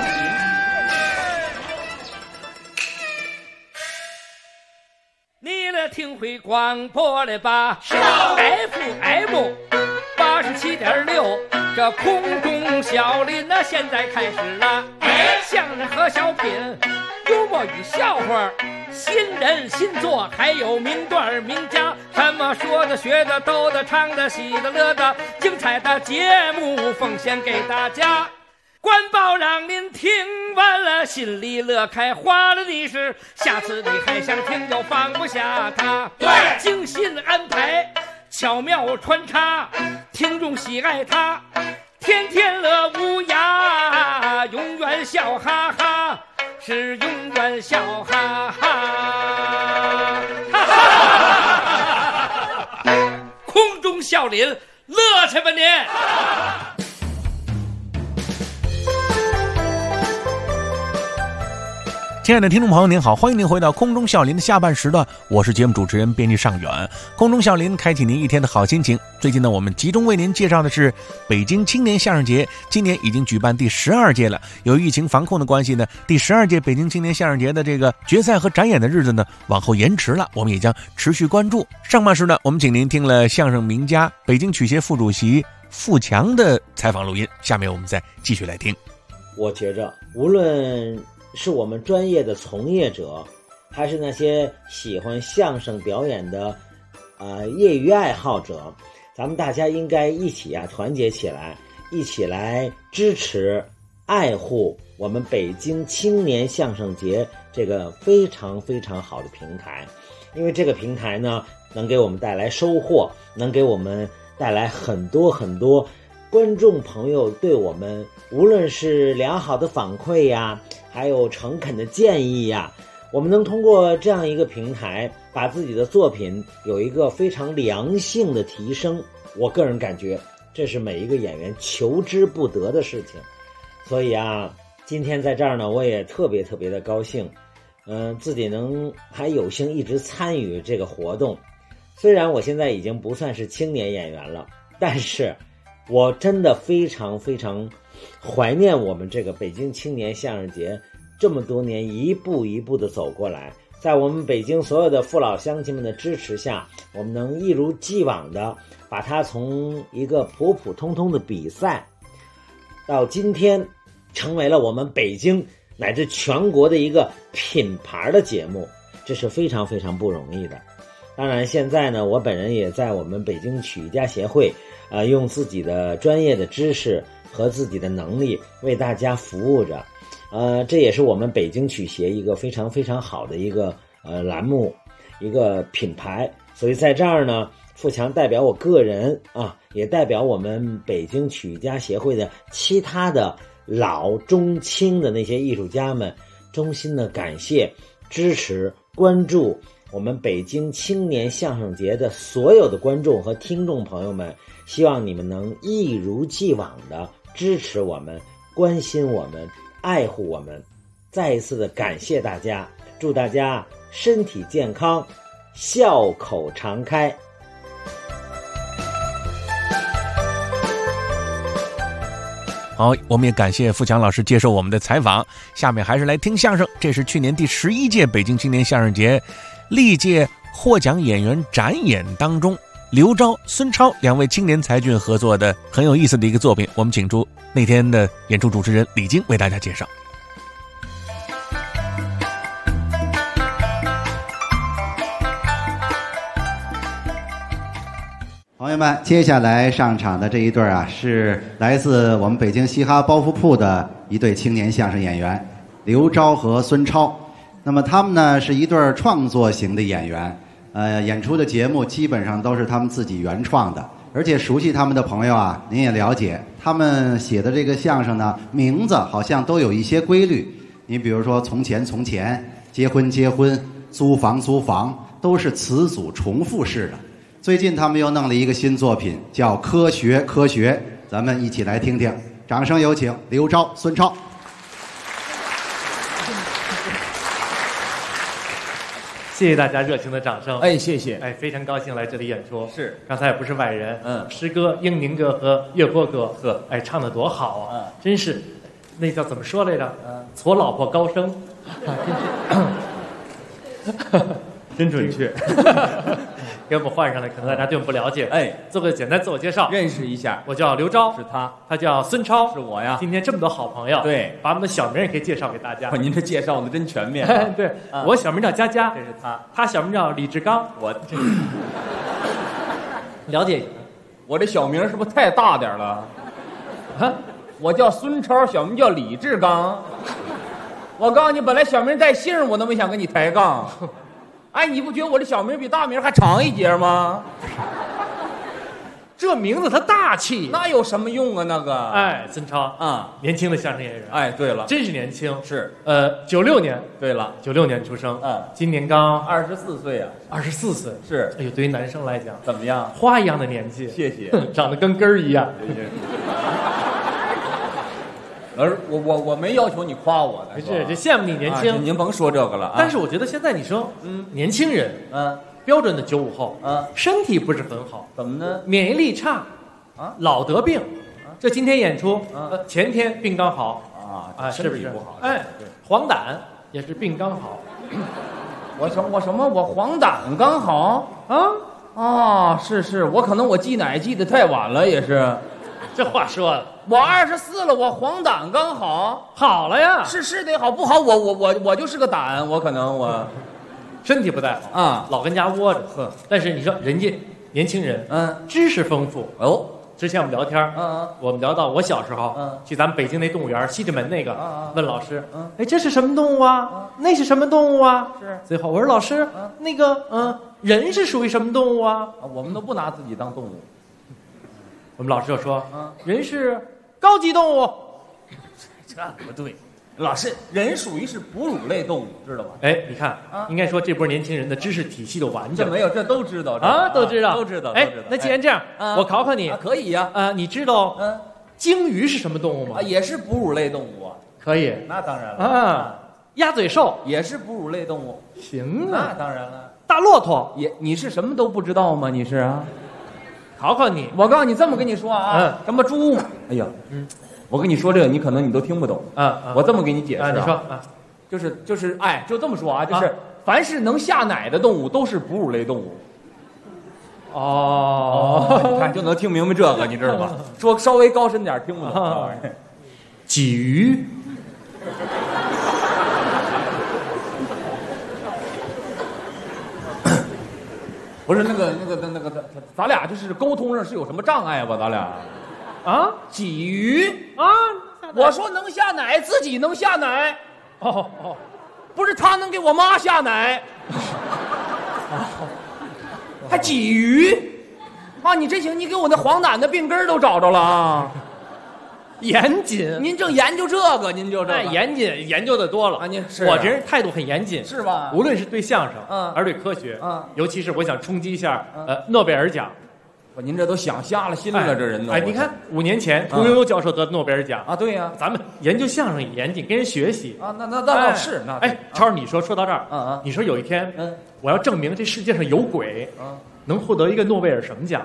你来听会广播了吧？是的 ，FM 87.6，这空中笑林那现在开始了。相声和小品，幽默与笑话，新人新作，还有名段名家，什么说的、学的、逗的、唱的、喜的、乐的，精彩的节目奉献给大家。官报让您听完了心里乐开花了的是，下次你还想听就放不下它。对，精心安排，巧妙穿插，听众喜爱它，天天乐无涯，永远笑哈哈，是永远笑哈哈。空中笑林，乐去吧您！ 亲爱的听众朋友您好，欢迎您回到空中笑林的下半时段，我是节目主持人编辑尚远。空中笑林开启您一天的好心情。最近呢，我们集中为您介绍的是北京青年相声节，今年已经举办第12届了。由于疫情防控的关系呢，第12届北京青年相声节的这个决赛和展演的日子呢往后延迟了，我们也将持续关注。上半时呢，我们请您听了相声名家北京曲协副主席付强的采访录音，下面我们再继续来听。 我觉着无论是我们专业的从业者，还是那些喜欢相声表演的业余爱好者，咱们大家应该一起团结起来，一起来支持爱护我们北京青年相声节这个非常非常好的平台。因为这个平台呢，能给我们带来收获，能给我们带来很多很多观众朋友对我们无论是良好的反馈呀，还有诚恳的建议呀，我们能通过这样一个平台把自己的作品有一个非常良性的提升，我个人感觉这是每一个演员求之不得的事情。所以今天在这儿呢，我也特别特别的高兴，自己能还有幸一直参与这个活动。虽然我现在已经不算是青年演员了，但是我真的非常非常怀念我们这个北京青年相声节这么多年一步一步的走过来，在我们北京所有的父老乡亲们的支持下，我们能一如既往的把它从一个普普通通的比赛到今天成为了我们北京乃至全国的一个品牌的节目，这是非常非常不容易的。当然现在呢，我本人也在我们北京曲艺家协会用自己的专业的知识和自己的能力为大家服务着，这也是我们北京曲协一个非常非常好的一个栏目，一个品牌。所以在这儿呢，付强代表我个人也代表我们北京曲艺家协会的其他的老中青的那些艺术家们，衷心的感谢、支持、关注我们北京青年相声节的所有的观众和听众朋友们，希望你们能一如既往的支持我们、关心我们、爱护我们。再一次的感谢大家，祝大家身体健康，笑口常开。 好，我们也感谢付强老师接受我们的采访。下面还是来听相声，这是去年第11届北京青年相声节历届获奖演员展演当中刘钊、孙超两位青年才俊合作的很有意思的一个作品，我们请出那天的演出主持人李菁为大家介绍。 朋友们，接下来上场的这一对是来自我们北京嘻哈包袱铺的一对青年相声演员， 刘钊和孙超。那么他们呢是一对创作型的演员，演出的节目基本上都是他们自己原创的，而且熟悉他们的朋友啊，您也了解，他们写的这个相声呢，名字好像都有一些规律。你比如说从前从前，结婚结婚，租房租房，都是词组重复式的。最近他们又弄了一个新作品，叫科学科学，咱们一起来听听。掌声有请刘钊、孙超。 谢谢大家热情的掌声。 哎，谢谢。 哎，非常高兴来这里演出。 是， 刚才也不是外人。诗歌英宁哥和岳波哥，哎，唱得多好啊！真是，那叫怎么说来着？矬老婆高升，真准确。给我们换上来，可能大家对我们不了解。 哎， 做个简单自我介绍， 认识一下。 我叫刘钊， 是他； 他叫孙超， 是我呀。 今天这么多好朋友， 对， 把我们的小名也可以介绍给大家。 您这介绍的真全面。 对，我小名叫佳佳， 这是他； 他小名叫李志刚， 我这了解一下。 我这小名是不是太大点了？啊，我叫孙超，小名叫李志刚。我告诉你，本来小名带姓，我都没想跟你抬杠。哎，你不觉得我这小名比大名还长一截吗？ 这名字它大气， 那有什么用啊？那个， 哎，孙超啊，年轻的相声演员。 哎，对了， 真是年轻。 是 ，96年。 对了 ，96年出生。今年刚 24岁啊。 24岁是。 哎呦，对于男生来讲， 怎么样？ 花一样的年纪。 谢谢。 长得跟根儿一样。 我没要求你夸我的， 是这羡慕你年轻。 您甭说这个了啊。 但是我觉得现在你说，年轻人，标准的95后，身体不是很好， 怎么呢？ 免疫力差，啊，老得病。这今天演出，前天病刚好啊， 是不是不好？ 哎，黄疸也是病刚好。 我黄疸刚好啊？是，我可能我忌奶忌得太晚了，也是。 这话说的， 我24了，我黄疸刚好了呀。 是得好，不好我就是个胆，我可能我身体不太好啊，老跟家窝着。但是你说人家年轻人，知识丰富哦。 之前我们聊天，我们聊到我小时候，去咱们北京那动物园西直门那个，问老师，哎，这是什么动物啊？那是什么动物啊？ 是。 最后我说老师，那个人是属于什么动物啊？ 我们都不拿自己当动物。 我们老师就说，人是高级动物。 这不对，老师，人属于是哺乳类动物，知道吧？ 哎，你看，应该说这波年轻人的知识体系都完整。 这没有，这都知道啊，都知道。哎，那既然这样，我考考你， 可以呀。 你知道鲸鱼是什么动物吗？ 也是哺乳类动物啊。 可以。 那当然了啊。鸭嘴兽也是哺乳类动物。 行啊。 那当然了。 大骆驼你是什么都不知道吗？你是啊？ 考考你， 我告诉你，这么跟你说啊，什么猪？哎呀，我跟你说这个，你可能你都听不懂啊。我这么给你解释啊， 你说啊，就是，哎，就这么说啊，就是凡是能下奶的动物都是哺乳类动物。你看就能听明白这个，你知道吧？说稍微高深点听不懂。 鲫鱼。 不是那个，咱俩就是沟通上是有什么障碍吧？咱俩， 啊， 鲫鱼啊，我说能下奶，自己能下奶，不是他能给我妈下奶，还鲫鱼，啊，你这行，你给我那黄疸的病根都找着了啊。 严谨， 您正研究这个，您就这严谨研究的多了。 您是我这人态度很严谨， 是吧？ 无论是对相声，还是对科学，尤其是我想冲击一下诺贝尔奖。 您这都想瞎了心了，这人都。 哎，你看5年前屠呦呦教授得诺贝尔奖啊，对呀， 咱们研究相声也严谨，跟人学习啊。那倒是那。 哎，超儿，你说到这儿，你说有一天，我要证明这世界上有鬼，能获得一个诺贝尔什么奖？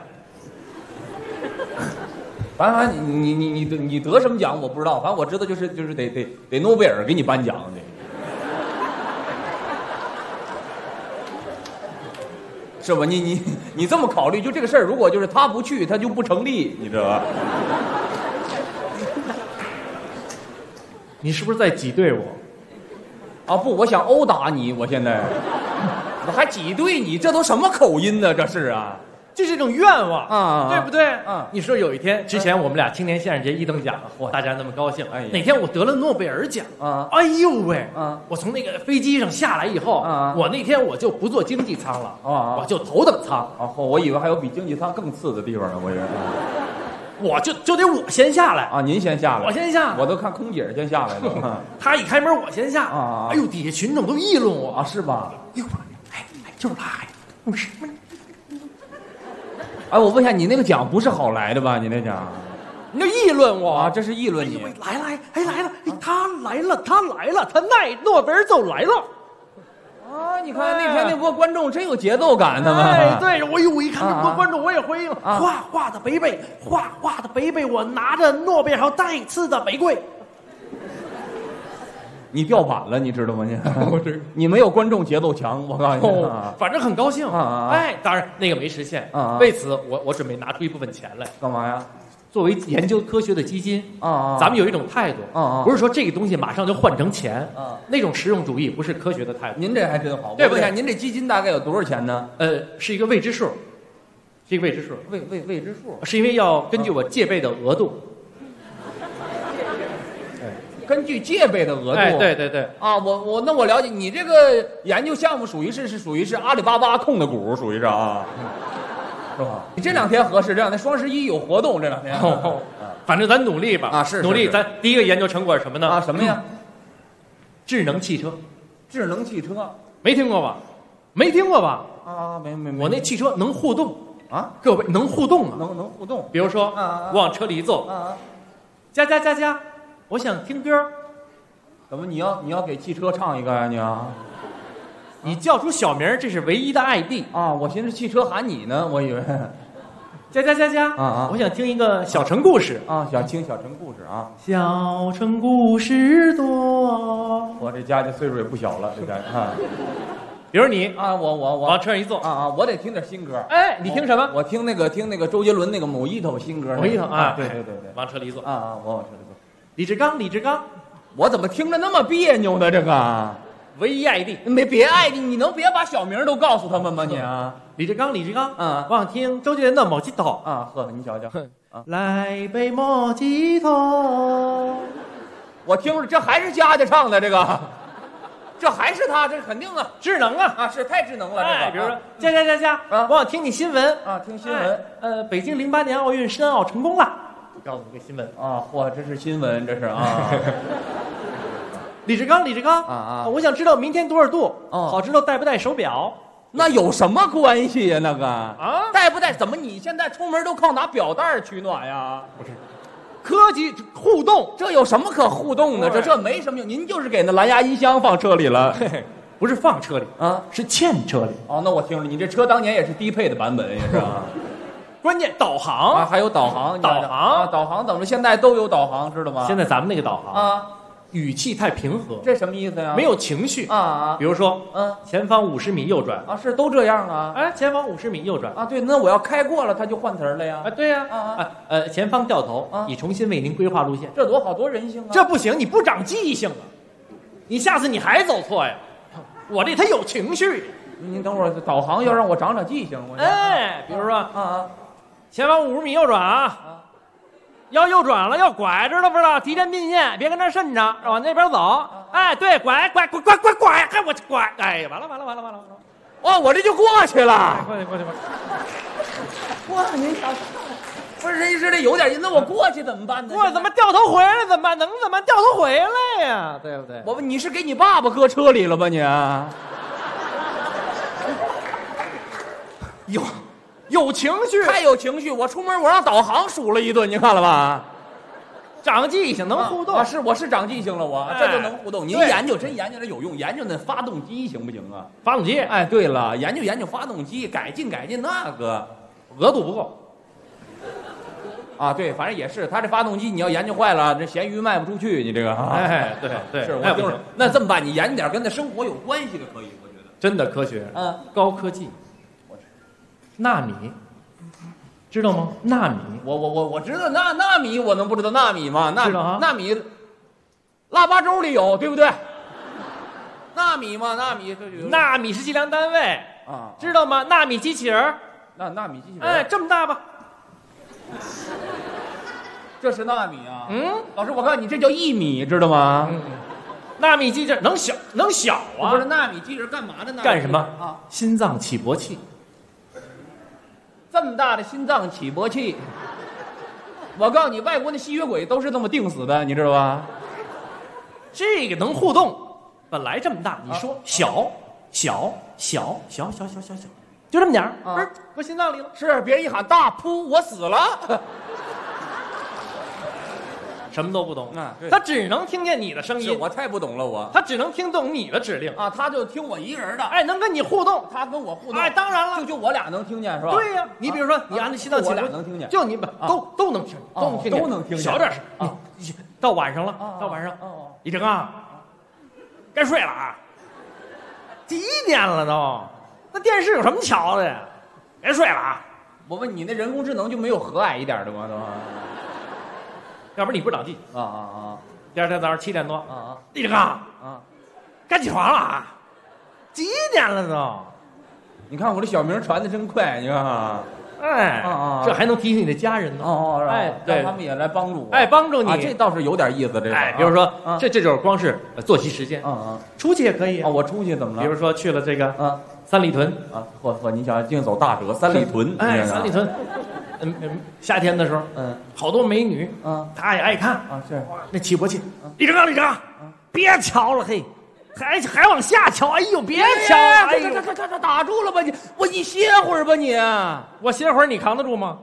反正你得什么奖我不知道，反正我知道就是得诺贝尔给你颁奖的，是吧？你这么考虑，就这个事儿，如果就是他不去，他就不成立，你知道吧？ 你是不是在挤兑我？ 啊不，我想殴打你，我现在我还挤兑你，这都什么口音呢？这是啊。 就是一种愿望对不对？你说有一天之前我们俩青年相声节1等奖，大家那么高兴，哪天我得了诺贝尔奖哎呦喂，我从那个飞机上下来以后，我那天我就不坐经济舱了我就头等舱我以为还有比经济舱更次的地方呢，我以为。 我就得我先下来您先下来， 我先下， 我都看空姐先下来了。 他一开门我先下哎呦，底下群众都议论我是吧？ 就是他不是。 我问一下，你那个奖不是好来的吧？你那奖， 你就议论我这是议论你。 来了，他来了，他奈诺贝尔就来了。 你看那天那波观众真有节奏感，他们。 对，我一看那波观众，我也回应画的北北，我拿着诺贝尔再次的玫瑰。 你掉板了，你知道吗？你没有观众节奏强，我告诉你， 反正很高兴当然那个没实现为此我准备拿出一部分钱来， 干嘛呀？ 作为研究科学的基金咱们有一种态度不是说这个东西马上就换成钱那种实用主义不是科学的态度。 您这还真好。 对不对？ 您这基金大概有多少钱呢？ 是一个未知数，未知数，是因为要根据我戒备的额度。 根据戒备的额度， 对我了解，你这个研究项目属于是阿里巴巴控的股，属于是是吧？你这2天合适，这2天双11有活动，这2天。 反正咱努力吧是努力。咱第一个研究成果是什么呢？ 什么呀？ 智能汽车。 智能汽车， 没听过吧？没。 我那汽车能互动各位能互动能互动。 比如说往车里一坐加，我想听歌。 怎么你要给汽车唱一个呀？ 你叫出小名，这是唯一的 ID 我寻思汽车喊你呢，我以为。 加我想听一个小城故事想听小城故事小城故事多。 我这家岁数也不小了，这家比如你我往车上一坐我得听点新歌。 你听什么？ 我听那个周杰伦那个某一头新歌。 对， 往车里坐我往车里坐。 李志刚， 我怎么听着那么别扭呢？这个唯一 ID 没别 ID， 你能别把小名都告诉他们吗？你李志刚我想听周杰伦的莫吉托你瞧瞧来杯莫吉托。 我听着这还是佳佳唱的这个。这还是他，这肯定智能是太智能了。这个， 比如说，佳，我想听你新闻听新闻。 北京08年奥运申奥成功了，告诉你个新闻这是新闻，这是李志刚我想知道明天多少度好知道带不带手表。 那有什么关系呀？那个带不带？怎么你现在出门都靠拿表带取暖呀？ 不是。科技互动， 这有什么可互动的？这没什么用。您就是给那蓝牙音箱放车里了， 不是放车里是嵌车里。 那我听着，你这车当年也是低配的版本，也是关键导航还有导航怎么现在都有导航，知道吗？ 现在咱们那个导航语气太平和， 这什么意思呀？ 没有情绪比如说前方50米右转是都这样前方50米右转对，那我要开过了他就换词儿了呀对呀前方掉头已重新为您规划路线。 这多好多人性这不行，你不长记性你下次你还走错呀。我这他有情绪。 您等会儿导航要让我长记性比如说前方50米右转要右转了，要拐，知道不知道？提前并线，别跟那渗着，往那边走。对，拐，还我拐，完了。 我这就过去了。 过去。 哇，您瞧，不是人这有点意思，那我过去怎么办呢？ 我怎么掉头回来怎么办？能怎么掉头回来呀？对不对？ 我问你是给你爸爸搁车里了吧你？ 有情绪， 太有情绪！我出门我让导航数了一顿，你看了吧？ 长记性，能互动我是长记性了，这就能互动。您研究真研究这有用，研究那发动机行不行啊？ 发动机， 对了，研究发动机，改进那个， 额度不够。 对，反正也是，他这发动机你要研究坏了，这咸鱼卖不出去，你这个。 对， 是我就是。那这么办？你研究点跟那生活有关系的可以，我觉得。 真的科学，高科技。纳米，知道吗？纳米， 我知道纳米，我能不知道纳米吗？纳米，腊八粥里有，对不对？纳米嘛，纳米是计量单位知道吗？纳米机器人， 那纳米机器人， 哎，这么大吧？ 这是纳米啊？老师，我告诉你，这叫1米，知道吗？ 纳米机器人能小啊？ 不是纳米机器人干嘛的呢？ 干什么啊？ 心脏起搏器。 这么大的心脏起搏器，我告诉你，外国那吸血鬼都是这么定死的，你知道吧？ 这个能互动，本来这么大，你说小，就这么点儿，不是搁心脏里了。 是，别人一喊大，噗，我死了。 什么都不懂啊， 他只能听见你的声音。 我太不懂了，我。 他只能听懂你的指令啊，他就听我一个人的。 哎，能跟你互动， 他跟我互动。 哎，当然了， 就我俩能听见是吧？ 对呀，你比如说，你按着心脏起搏器， 我俩能听见， 就你们都能听，都能听见，小点声啊。到晚上了，李征啊，该睡了啊。几点了都？那电视有什么瞧的呀？该睡了啊。 我问你，那人工智能就没有和蔼一点的吗？都。 要不然你不长记第二天早上7点多李征啊，该起床了啊，几点了都？ 你看我这小名传的真快，你看啊， 哎，这还能提醒你的家人呢。 哎，让他们也来帮助我。 哎，帮助你， 这倒是有点意思。这个， 哎，比如说，这就是光是作息时间。出去也可以。 我出去怎么了？ 比如说去了这个三里屯啊，嚯，你想净走大辙，三里屯。 哎，三里屯。夏天的时候，好多美女，她也爱看啊。是那起搏器，李征，别瞧了，嘿，还往下瞧，哎呦，别瞧，哎呦， 这打住了吧你，你歇会儿吧你， 我歇会儿，你扛得住吗？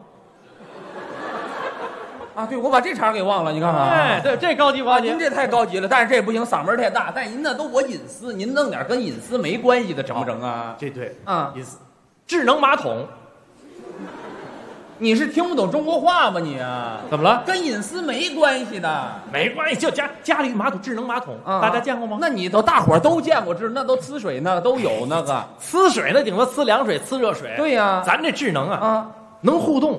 啊，对，我把这茬给忘了，你看看。 哎，对，这高级环节， 您这太高级了，但是这不行，嗓门太大。但您那都我隐私，您弄点跟隐私没关系的，成不成啊？ 这对啊， 隐私。智能马桶。 你是听不懂中国话吗你啊？ 怎么了？ 跟隐私没关系的， 没关系，就家里马桶，智能马桶，大家见过吗？ 那你大伙儿都见过，那都呲水呢，都有那个呲水的，顶多呲凉水、呲热水。 对呀， 咱这智能啊，能互动。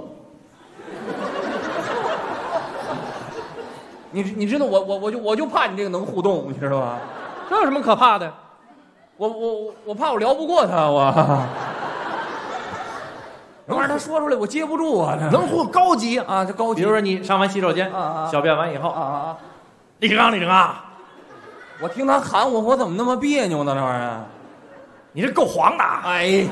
你知道我就怕你这个能互动，你知道吧？ 这有什么可怕的？ 我怕我聊不过他我。那玩意儿他说出来我接不住啊！ 能互高级啊，这高级。 比如说你上完洗手间小便完以后李征啊， 我听他喊我怎么那么别扭呢？这玩意儿， 你这够黄的！ 哎，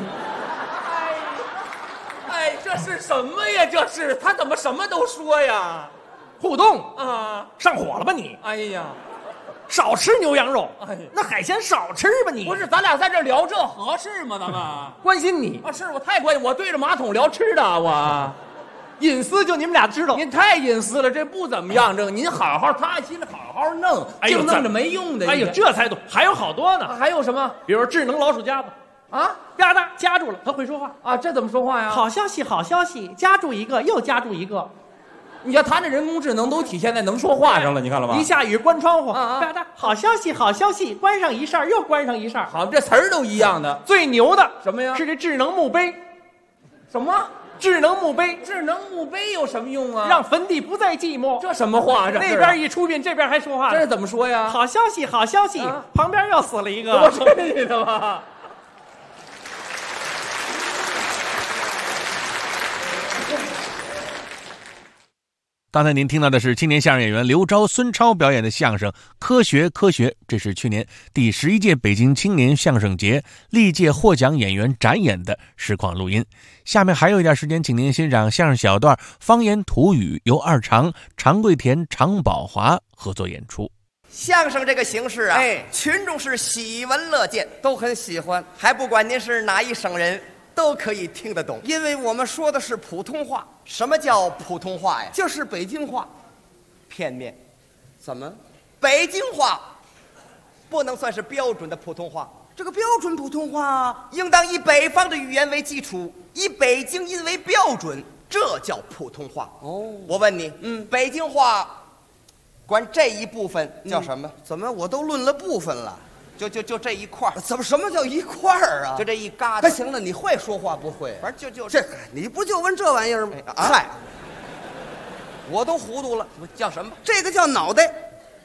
这是什么呀？这是他怎么什么都说呀？ 互动啊， 上火了吧你？ 哎呀！ 少吃牛羊肉，那海鲜少吃吧你。 不是，咱俩在这聊这合适吗？咱们关心你啊，是我太关心，我对着马桶聊吃的，我隐私就你们俩知道。 您太隐私了，这不怎么样。这个您好好踏心的好好弄，就弄着没用的。 哎呦，这才懂，还有好多呢。 还有什么？ 比如智能老鼠夹子啊， 啪嗒夹住了，它会说话啊。这怎么说话呀？ 好消息，好消息，夹住一个又夹住一个。 你看他这人工智能都体现在能说话上了，你看了吧？ 一下雨关窗户，好消息，好消息，关上一扇又关上一扇， 好，这词儿都一样的。 最牛的什么呀？ 是这智能墓碑。 什么？ 智能墓碑？ 智能墓碑有什么用啊？ 让坟地不再寂寞。 这什么话？这那边一出殡，这边还说话。 这是怎么说呀？ 好消息，好消息，旁边又死了一个。 我去你的吧！ 刚才您听到的是青年相声演员刘钊、孙超表演的相声《科学科学》，这是去年第11届北京青年相声节历届获奖演员展演的实况录音。下面还有一点时间，请您欣赏相声小段方言土语，由二常常贵田、常宝华合作演出。 相声这个形式啊，群众是喜闻乐见，都很喜欢，还不管您是哪一省人，都可以听得懂，因为我们说的是普通话。什么叫普通话呀？就是北京话，片面。怎么？北京话不能算是标准的普通话。这个标准普通话应当以北方的语言为基础，以北京音为标准，这叫普通话。哦，我问你，北京话管这一部分叫什么？怎么我都论了部分了？就这一块儿，怎么什么叫一块儿啊？就这一疙瘩。行了，你会说话不会？反正就这，你不就问这玩意儿吗？嗨，我都糊涂了。叫什么？这个叫脑袋。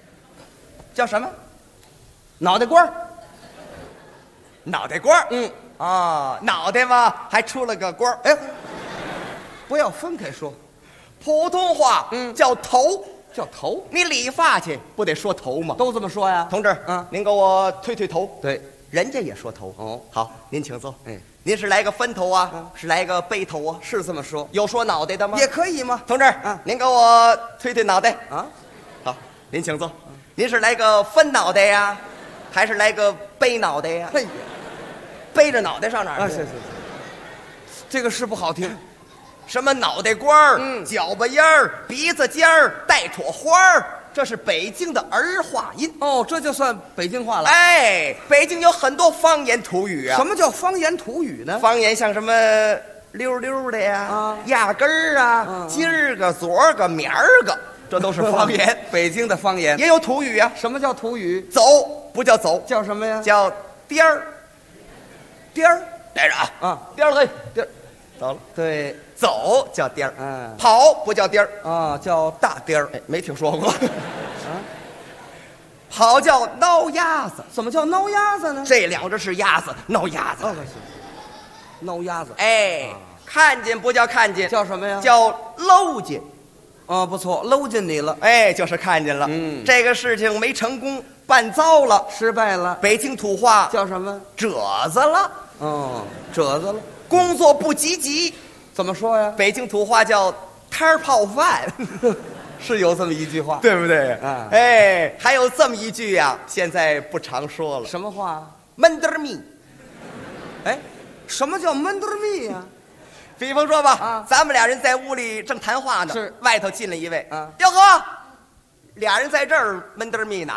叫什么？脑袋瓜儿。脑袋瓜儿。 啊，脑袋嘛还出了个官儿。 哎，不要分开说， 普通话叫头， 叫头。 你理发去不得说头吗？ 都这么说呀。 同志，您给我推推头。 对， 人家也说头。 哦， 好，您请坐。 哎， 您是来个分头啊，是来个背头啊？ 是这么说。 有说脑袋的吗？ 也可以吗？ 同志，您给我推推脑袋啊。好，您请坐。您是来个分脑袋呀，还是来个背脑袋呀？背着脑袋上哪儿去？ 是，这个是不好听。 什么脑袋瓜儿、脚巴烟儿、鼻子尖儿、带戳花儿，这是北京的儿化音。 哦，这就算北京话了。 哎，北京有很多方言土语啊。 什么叫方言土语呢？ 方言像什么溜溜的呀、压根儿啊、今儿个、昨儿个、明儿个，这都是方言。 北京的方言也有土语啊。 什么叫土语？ 走不叫走， 叫什么呀？ 叫颠儿。颠儿，带着啊， 颠儿嘿，颠儿，走了。 对， 走叫颠儿，跑不叫颠儿啊，叫大颠儿。 哎，没听说过。啊，跑叫挠鸭子。 怎么叫挠鸭子呢？ 这两只是鸭子，挠鸭子。 挠鸭子。 哎，看见不叫看见， 叫什么呀？ 叫搂见。 啊，不错，搂见你了。 哎，就是看见了。这个事情没成功，办糟了， 失败了。 北京土话叫什么？ 褶子了。 哦，褶子了。 工作不积极， 怎么说呀？ 北京土话叫摊儿泡饭。 是有这么一句话， 对不对？ 啊， 哎，还有这么一句呀，现在不常说了。 什么话？ 闷得密。 哎，什么叫闷得密呀？ 比方说吧，咱们俩人在屋里正谈话呢， 是外头进来一位， 啊， 哟呵，俩人在这儿闷得密呢。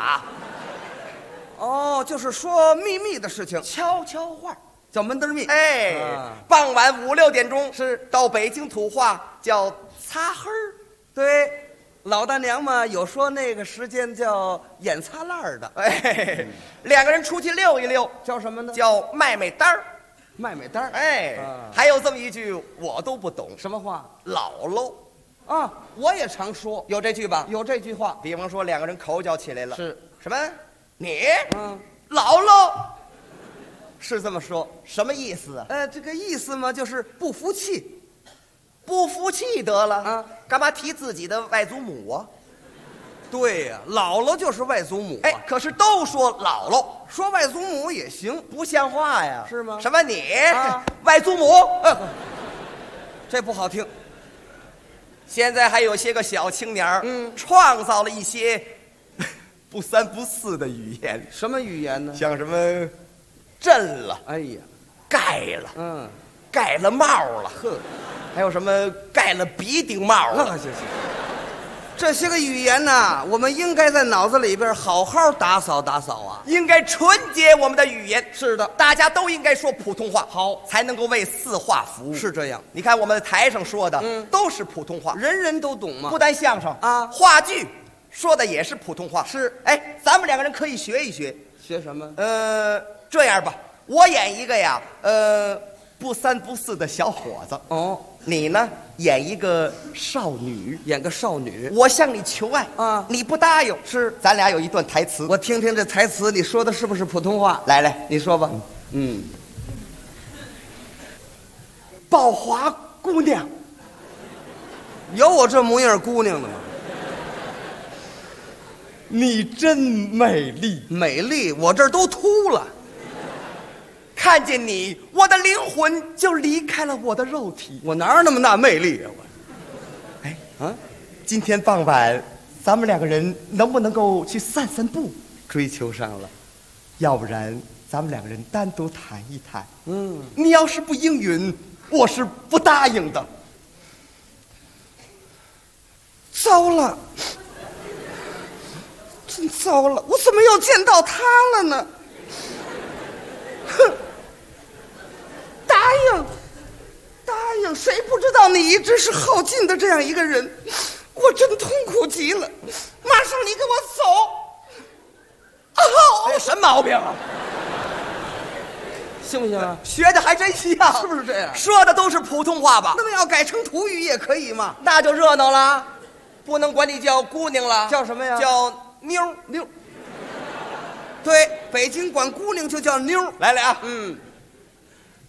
哦，就是说秘密的事情， 悄悄话叫闷得密。 哎，傍晚5、6点钟是到北京土话叫擦黑儿。 对，老大娘嘛有说那个时间叫眼擦烂的。 哎，两个人出去溜一溜， 叫什么呢？ 叫卖卖单儿。 卖卖单儿。 哎，还有这么一句我都不懂， 什么话？ 姥姥。 啊，我也常说， 有这句吧？ 有这句话。 比方说两个人口角起来了， 是什么？你，姥姥，是这么说，什么意思啊？ 这个意思嘛，就是不服气。 不服气得了啊？干嘛提自己的外祖母啊？ 对呀，姥姥就是外祖母。 哎，可是都说姥姥， 说外祖母也行， 不像话呀？ 是吗？ 什么你外祖母？ 这不好听。 现在还有些个小青年创造了一些不三不四的语言。 什么语言呢？ 像什么震了， 哎呀， 盖了，盖了帽了，呵，还有什么盖了鼻顶帽了。 行，这些个语言呢，我们应该在脑子里边好好打扫打扫啊， 应该纯洁我们的语言。 是的， 大家都应该说普通话， 好， 才能够为四化服务。 是这样， 你看我们台上说的，都是普通话， 人人都懂嘛。 不单相声啊， 话剧说的也是普通话。 是， 哎，咱们两个人可以学一学。 学什么？ 这样吧，我演一个呀，不三不四的小伙子。 哦， 你呢，演一个少女， 演个少女。 我向你求爱啊， 你不答应。 是， 咱俩有一段台词， 我听听这台词，你说的是不是普通话？ 来， 你说吧。 宝华姑娘， 有我这模样姑娘的吗？ 你真美丽， 美丽，我这儿都秃了。 看见你，我的灵魂就离开了我的肉体。 我哪有那么大魅力啊？ 哎，今天傍晚，咱们两个人能不能够去散散步？追求上了，要不然咱们两个人单独谈一谈。你要是不应允，我是不答应的。 糟了，真糟了！我怎么又见到他了呢？哼！答应，谁不知道你一直是好进的这样一个人？我真痛苦极了。马上你给我走！ 哎，什么毛病啊？ 行不行啊？ 学的还真像， 是不是这样？ 说的都是普通话吧？ 那么要改成土语也可以嘛？ 那就热闹了，不能管你叫姑娘了， 叫什么呀？ 叫妞。 对，北京管姑娘就叫妞。 来了啊！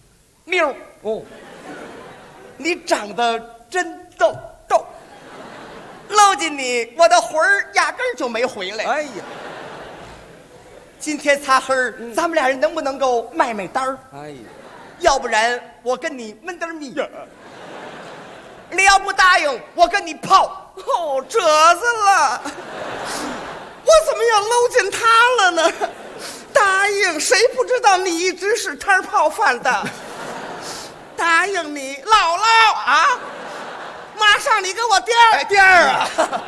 妞哦，你长得真逗，搂进你，我的魂儿压根儿就没回来。哎呀，今天擦黑儿，咱们俩人能不能够卖单儿？哎呀，要不然我跟你闷点米。你要不答应，我跟你泡。哦，褶子了，我怎么要搂进他了呢？答应，谁不知道你一直是摊泡饭的？答应你，姥姥啊，马上你给我颠儿，颠儿啊！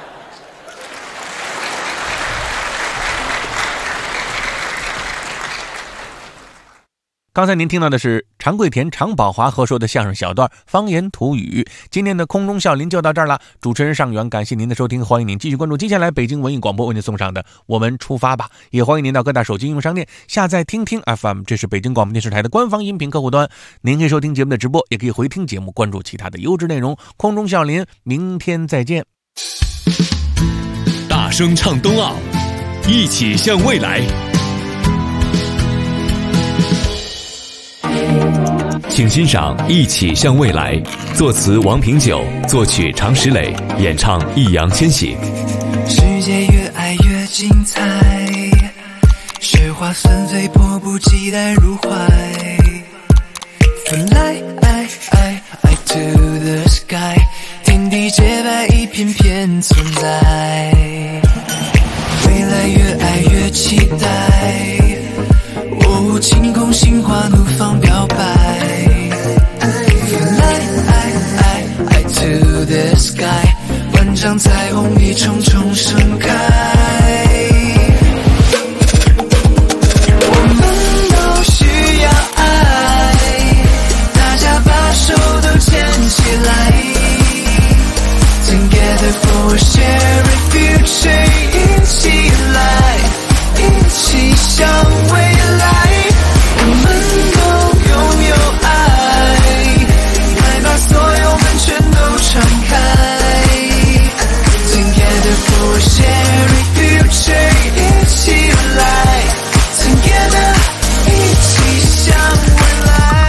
刚才您听到的是常贵田、常宝华合说的相声小段方言土语。今天的空中笑林就到这儿了，主持人尚远，感谢您的收听，欢迎您继续关注接下来北京文艺广播为您送上的我们出发吧，也欢迎您到各大手机应用商店下载听听 FM， 这是北京广播电视台的官方音频客户端，您可以收听节目的直播，也可以回听节目，关注其他的优质内容。空中笑林，明天再见。 大声唱冬奥，一起向未来。请欣赏《一起向未来》，作词王平久，作曲常石磊，演唱易烊千玺。 世界越爱越精彩，雪花纷飞，迫不及待入怀。Fly to the sky， 天地洁白，一片片存在。未来越爱越期待，哦，晴空心花怒放表白。Fly to the sky， 万丈彩虹一重重盛开。我们都需要爱，大家把手都牵起来。Together for a shared future， 一起来，一起向未来。我们都拥有爱，来把所有门全都敞开。Together for a shared future， 一起来 Together， 一起向未来。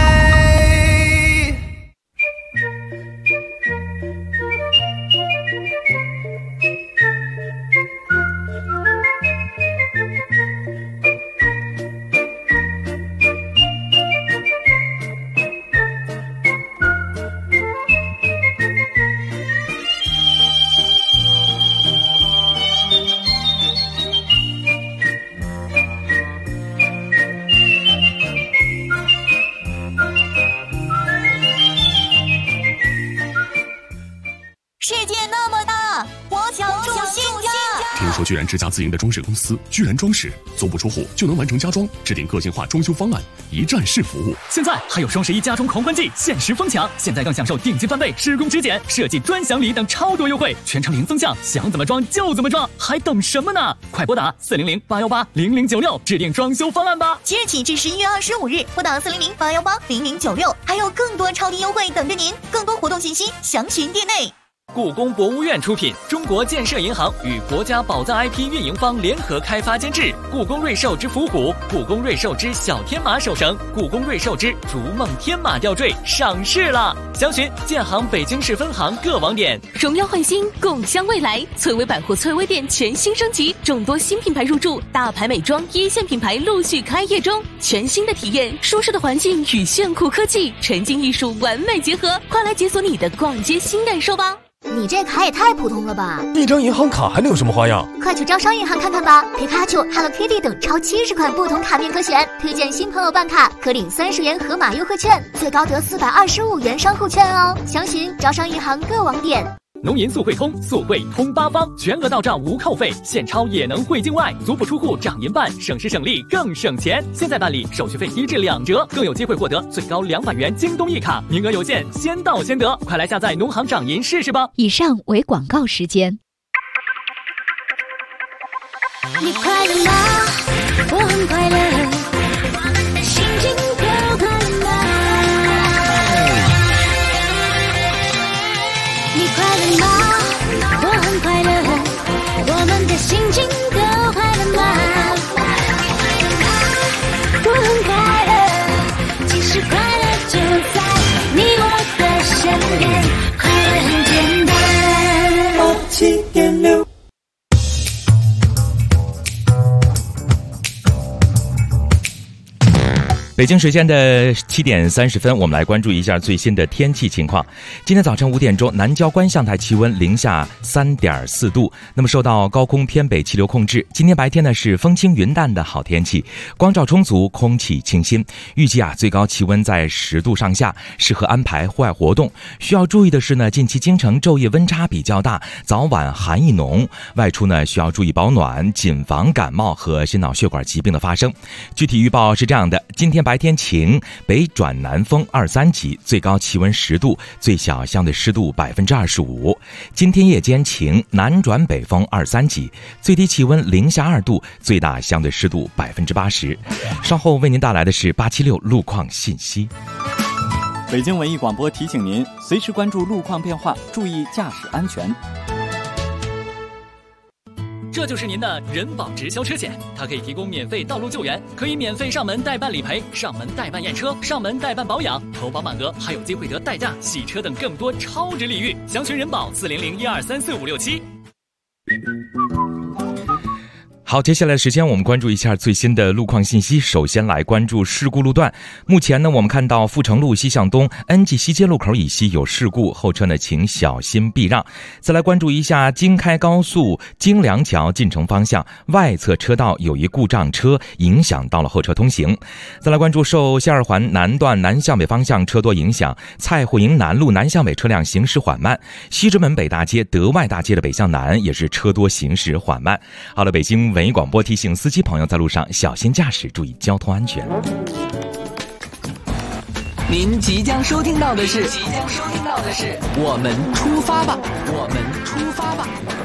说居然之家自营的装饰公司居然装饰足不出户就能完成家装，制定个性化装修方案，一站式服务。 现在还有双11家装狂欢季限时疯抢，现在更享受定金翻倍、施工质检、设计专享礼等超多优惠，全程零增项，想怎么装就怎么装，还等什么呢？快拨打400-818-0096制定装修方案吧！ 即日起至11月25日，拨打400-818-0096，还有更多超低优惠等着您。更多活动信息详询店内。 故宫博物院出品，中国建设银行与国家宝藏 IP 运营方联合开发监制。故宫瑞兽之伏虎、故宫瑞兽之小天马手绳、故宫瑞兽之逐梦天马吊坠上市了，详询建行北京市分行各网点。 荣耀焕新，共襄未来。翠微百货翠微店全新升级，众多新品牌入驻，大牌美妆一线品牌陆续开业中。全新的体验，舒适的环境与炫酷科技，沉浸艺术完美结合，快来解锁你的逛街新感受吧！ 你这卡也太普通了吧！ 一张银行卡还能有什么花样？ 快去招商银行看看吧！皮卡丘、Hello Kitty 等超70款不同卡面可选，推荐新朋友办卡可领30元盒马优惠券，最高得425元商户券哦！详询招商银行各网点。 农银速汇通，速汇通八方，全额到账无扣费，现钞也能汇境外，足不出户涨银办，省时省力更省钱。现在办理手续费低至2折，更有机会获得最高200元京东一卡，名额有限，先到先得，快来下载农行涨银试试吧。 以上为广告时间。 你快乐吗？我很快乐，心情都快乐吗？你快乐吗？我很快乐，我们的心情都快乐吗？我很快乐，其实快乐就北京时间的7点30分，我们来关注一下最新的天气情况。今天早晨5点钟，南郊观象台气温零下3.4度。那么受到高空偏北气流控制，今天白天呢是风轻云淡的好天气，光照充足，空气清新。预计最高气温在10度上下，适合安排户外活动。需要注意的是呢，近期京城昼夜温差比较大，早晚寒意浓，外出呢需要注意保暖，谨防感冒和心脑血管疾病的发生。具体预报是这样的：今天白天晴，北转南风2-3级，最高气温10度，最小相对湿度25%。今天夜间晴，南转北风2-3级，最低气温零下2度，最大相对湿度80%。稍后为您带来的是876路况信息。 北京文艺广播提醒您，随时关注路况变化，注意驾驶安全。 这就是您的人保直销车险，它可以提供免费道路救援，可以免费上门代办理赔、上门代办验车、上门代办保养，投保满额还有机会得代驾、洗车等更多超值礼遇。详询人保40012345567。 好，接下来时间我们关注一下最新的路况信息。首先来关注事故路段。目前呢，我们看到阜成路西向东恩济西街路口以西有事故，后车呢请小心避让。再来关注一下京开高速京梁桥进城方向外侧车道有一故障车，影响到了后车通行。再来关注受西二环南段南向北方向车多影响，蔡户营南路南向北车辆行驶缓慢，西直门北大街德外大街的北向南也是车多行驶缓慢。好了，北京文艺广播提醒司机朋友在路上小心驾驶，注意交通安全。 您即将收听到的是我们出发吧，我们出发吧。